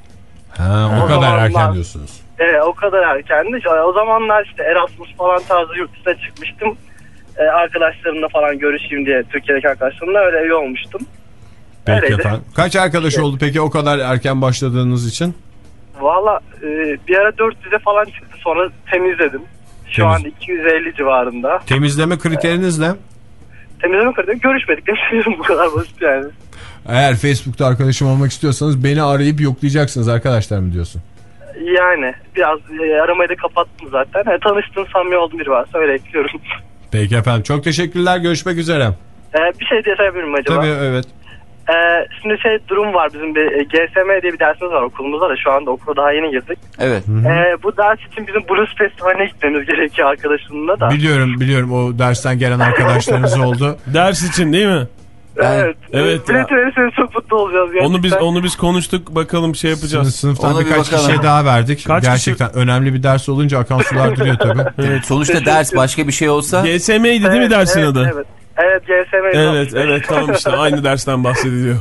Ha, o, o kadar zamanlar, erken diyorsunuz. Evet, o kadar erkendi. O zamanlar işte Erasmus falan tarzı yurt dışına çıkmıştım. Ee, arkadaşlarımla falan görüşeyim diye, Türkiye'deki arkadaşlarımla öyle üye olmuştum. Peki Öyleydi. efendim. Kaç arkadaş evet. oldu peki o kadar erken başladığınız için? Valla e, bir ara dört yüze falan çıktı, sonra temizledim. Şu Temiz. an iki yüz elli civarında. Temizleme kriteriniz ne? Temizleme kriteri görüşmedik. Bu kadar basit yani. Eğer Facebook'ta arkadaşım olmak istiyorsanız beni arayıp yoklayacaksınız arkadaşlar mı diyorsun? Yani biraz e, aramayı da kapattım zaten. Yani tanıştığım, samimi olduğum biri varsa öyle ekliyorum. Peki efendim, çok teşekkürler, görüşmek üzere. Ee, bir şey diye sayabilirim acaba? Tabii, evet. Ee, şimdi şey durum var, bizim bir e, G S M diye bir dersimiz var okulumuzda da, şu anda okula daha yeni girdik. Evet. Ee, bu ders için bizim Blues Festivali'ne gitmemiz gerekiyor arkadaşımla da. Biliyorum biliyorum, o dersten gelen arkadaşlarınız oldu. Ders için değil mi? Evet. Evet. Bilet verirseniz çok mutlu olacağız gerçekten. Onu biz onu biz konuştuk, bakalım şey yapacağız. Sınıftan Ona birkaç bir kişiye daha verdik. Kaç gerçekten kişi... önemli bir ders olunca akan sular duruyor tabii. Evet, sonuçta ders başka bir şey olsa. G S M'ydi değil evet, mi dersin evet, adı? Evet. Evet, G S M'ydi. Evet, evet, tamam işte aynı dersten bahsediliyor.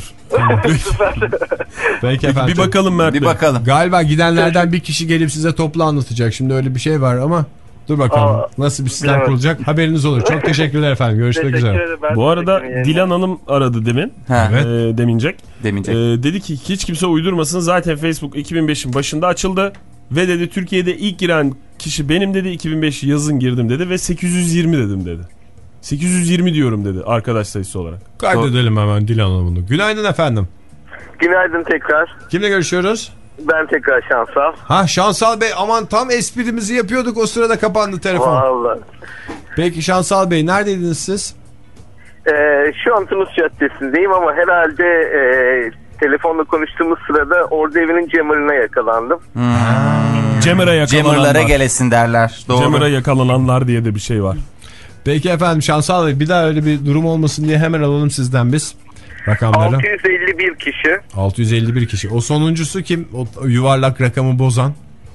Peki efendim. Bir bakalım Mert Bey. Bir bakalım. Galiba gidenlerden bir kişi gelip size toplu anlatacak. Şimdi öyle bir şey var ama dur bakalım Aa, nasıl bir sistem evet. kurulacak, haberiniz olur. Çok teşekkürler efendim, görüşmek Teşekkür üzere. ederim, Bu arada Dilan Hanım aradı demin. Evet. E, demincek. Demincek. E, dedi ki hiç kimse uydurmasın, zaten Facebook iki bin beşin başında açıldı ve dedi Türkiye'de ilk giren kişi benim dedi, iki bin beş yazın girdim dedi ve sekiz yüz yirmi dedim dedi. sekiz yüz yirmi diyorum dedi arkadaş sayısı olarak. Kaydedelim hemen Dilan Hanım'ı. Günaydın efendim. Günaydın tekrar. Kimle görüşüyoruz? Ben tekrar Şansal. Ha, Şansal Bey, aman tam esprimizi yapıyorduk, o sırada kapandı telefon. Vallahi. Peki Şansal Bey, neredeydiniz siz? Ee, şu an Tunus Caddesi'ndeyim ama herhalde e, telefonla konuştuğumuz sırada orada evinin Cemal'ine yakalandım. Hmm. Cemal'a yakalananlar. Cemal'lara gelesin derler. Doğru. Cemal'a yakalananlar diye de bir şey var. Peki efendim Şansal Bey, bir daha öyle bir durum olmasın diye hemen alalım sizden biz rakamları. altı yüz elli bir kişi. altı yüz elli bir kişi. O sonuncusu kim? O yuvarlak rakamı bozan.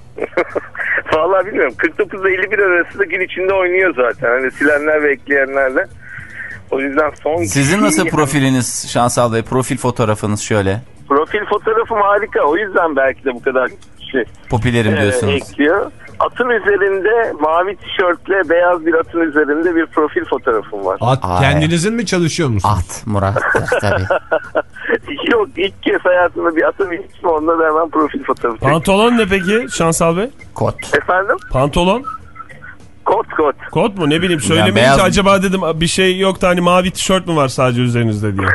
Vallahi bilmiyorum. kırk dokuz ile elli bir arası da gün içinde oynuyor zaten. Hani silenler ve ekleyenlerle. O yüzden son... Sizin nasıl profiliniz Şansal Bey? Profil fotoğrafınız şöyle. Profil fotoğrafım harika. O yüzden belki de bu kadar şey popülerim diyorsunuz. E, ekliyor. Atın üzerinde mavi tişörtle beyaz bir atın üzerinde bir profil fotoğrafım var. At Ay. Kendinizin mi çalışıyor musunuz? At Murat tabii. Yok, ilk kez hayatımda bir atın içim, onda da hemen profil fotoğrafı çektim. Pantolon ne peki Şansal Bey? Kot. Efendim? Pantolon? Kot kot. Kot mu, ne bileyim, söylemeyince beyaz... acaba dedim bir şey yok da hani mavi tişört mü var sadece üzerinizde diye.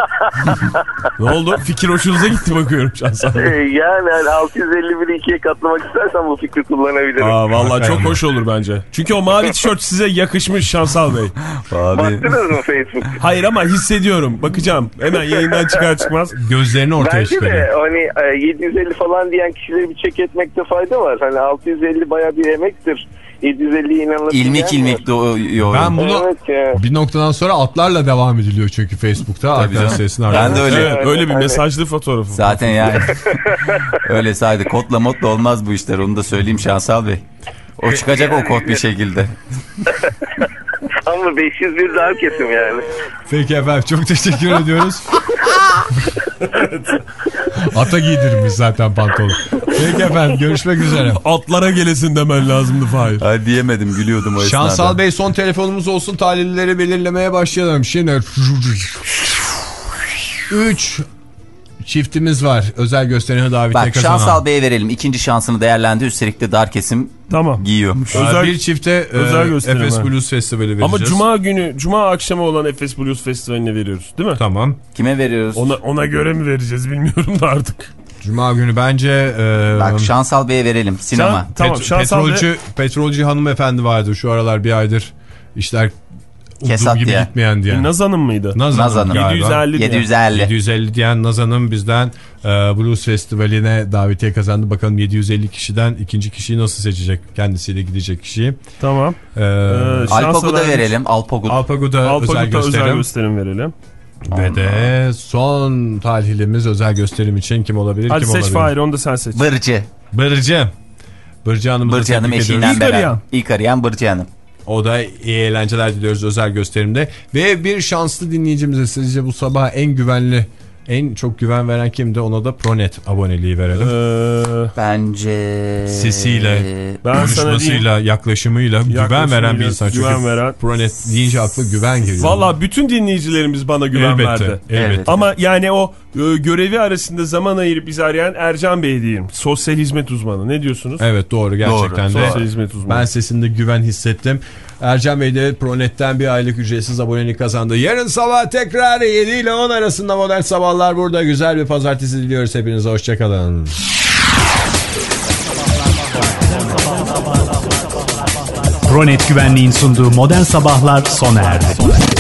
Ne oldu? Fikir hoşunuza gitti bakıyorum Şansal Bey. Yani, yani altı yüz elli biri ikiye katlamak istersen bu fikri kullanabilirim. Aa, vallahi çok hoş olur bence. Çünkü o mavi tişört size yakışmış Şansal Bey. Baktınız mı Facebook? Hayır ama hissediyorum. Bakacağım. Hemen yayından çıkar çıkmaz. Gözlerini ortaya çıkarıyor. Bence de hani yedi yüz elli falan diyen kişileri bir çek etmekte fayda var. Hani altı yüz elli bayağı bir emektir. yedi yüz elliye inanılır. İlmik ilmik doğuyor. Ben bunu evet bir noktadan sonra atlarla devam ediliyor çünkü Facebook'ta. Arkadaş sayısını ben de öyle. Evet, öyle bir mesajlı fotoğrafım. Zaten yani. Öyle saydı. Kodla modla olmaz bu işler. Onu da söyleyeyim Şansal Bey. O çıkacak o kod bir şekilde. Ama beş yüz bir daha kesim yani. Peki efendim, çok teşekkür ediyoruz. Evet. Ata giydirmiş zaten pantolon. Peki efendim, görüşmek üzere. Atlara gelesin demen lazımdı Fahir. Ha, diyemedim, gülüyordum o esnada. Şansal Bey, son telefonumuz olsun, talihlileri belirlemeye başlayalım. Şimdi üç çiftimiz var. Özel gösterine davetiye Bak, kazanan. Şansal Bey'e verelim. İkinci şansını değerlendi. Üstelik de dar kesim tamam. giyiyormuş. Özel, bir çifte özel e, Efes Blues Festivali vereceğiz. Ama cuma günü, cuma akşamı olan Efes Blues Festivali'ne veriyoruz değil mi? Tamam. Kime veriyoruz? Ona, ona göre mi vereceğiz bilmiyorum da artık. Cuma günü bence... E, Bak, Şansal Bey'e verelim. Sinema. Şan, tamam, Pet, Şansal petrolcü, Bey... petrolcü hanımefendi vardı şu aralar, bir aydır işler Kesat gibi diye. gitmeyen diye. E, Naz Hanım mıydı? Naz Naz Hanım. galiba. yedi yüz elli. yedi yüz elli. yedi yüz elli diyen Naz Hanım bizden e, Blues Festivali'ne davetiye kazandı. Bakalım yedi yüz elli kişiden ikinci kişiyi nasıl seçecek? Kendisiyle gidecek kişiyi. Tamam. Ee, Alpagut'a verelim. Alpagut. Alpagut'a özel Alpagut'a gösterim. özel gösterim verelim. Ve de son talihlimiz özel gösterim için kim olabilir? Hadi kim seç olabilir? Fahir, onu da sen seç. Bırcı. Bırcı. Bırcı Hanım'ı Bırcı Hanım tebrik eşiğinden ediyoruz. İlk beraber. arayan. İlk arayan Bırcı Hanım. O da iyi eğlenceler diliyoruz özel gösterimde. Ve bir şanslı dinleyicimize, sizce bu sabah en güvenli, en çok güven veren kimdi? Ona da Pronet aboneliği verelim. Ee, Bence... Sesiyle, ben konuşmasıyla, yaklaşımıyla güven veren bir insan. Güven Çünkü veren. Pronet deyince akla güven geliyor. Valla bütün dinleyicilerimiz bana güven elbette, verdi. elbette. Ama yani o e, görevi arasında zaman ayırıp bizi arayan Ercan Bey diyeyim. Sosyal hizmet uzmanı. Ne diyorsunuz? Evet, doğru, gerçekten Doğru. de. Sosyal hizmet uzmanı. Ben sesinde güven hissettim. Ercan Bey de Pronet'ten bir aylık ücretsiz abonelik kazandı. Yarın sabah tekrar yedi ile on arasında Modern Sabahlar burada. Güzel bir pazartesi diliyoruz hepinize. Hoşçakalın. Pronet Güvenliğin sunduğu Modern Sabahlar sona erdi.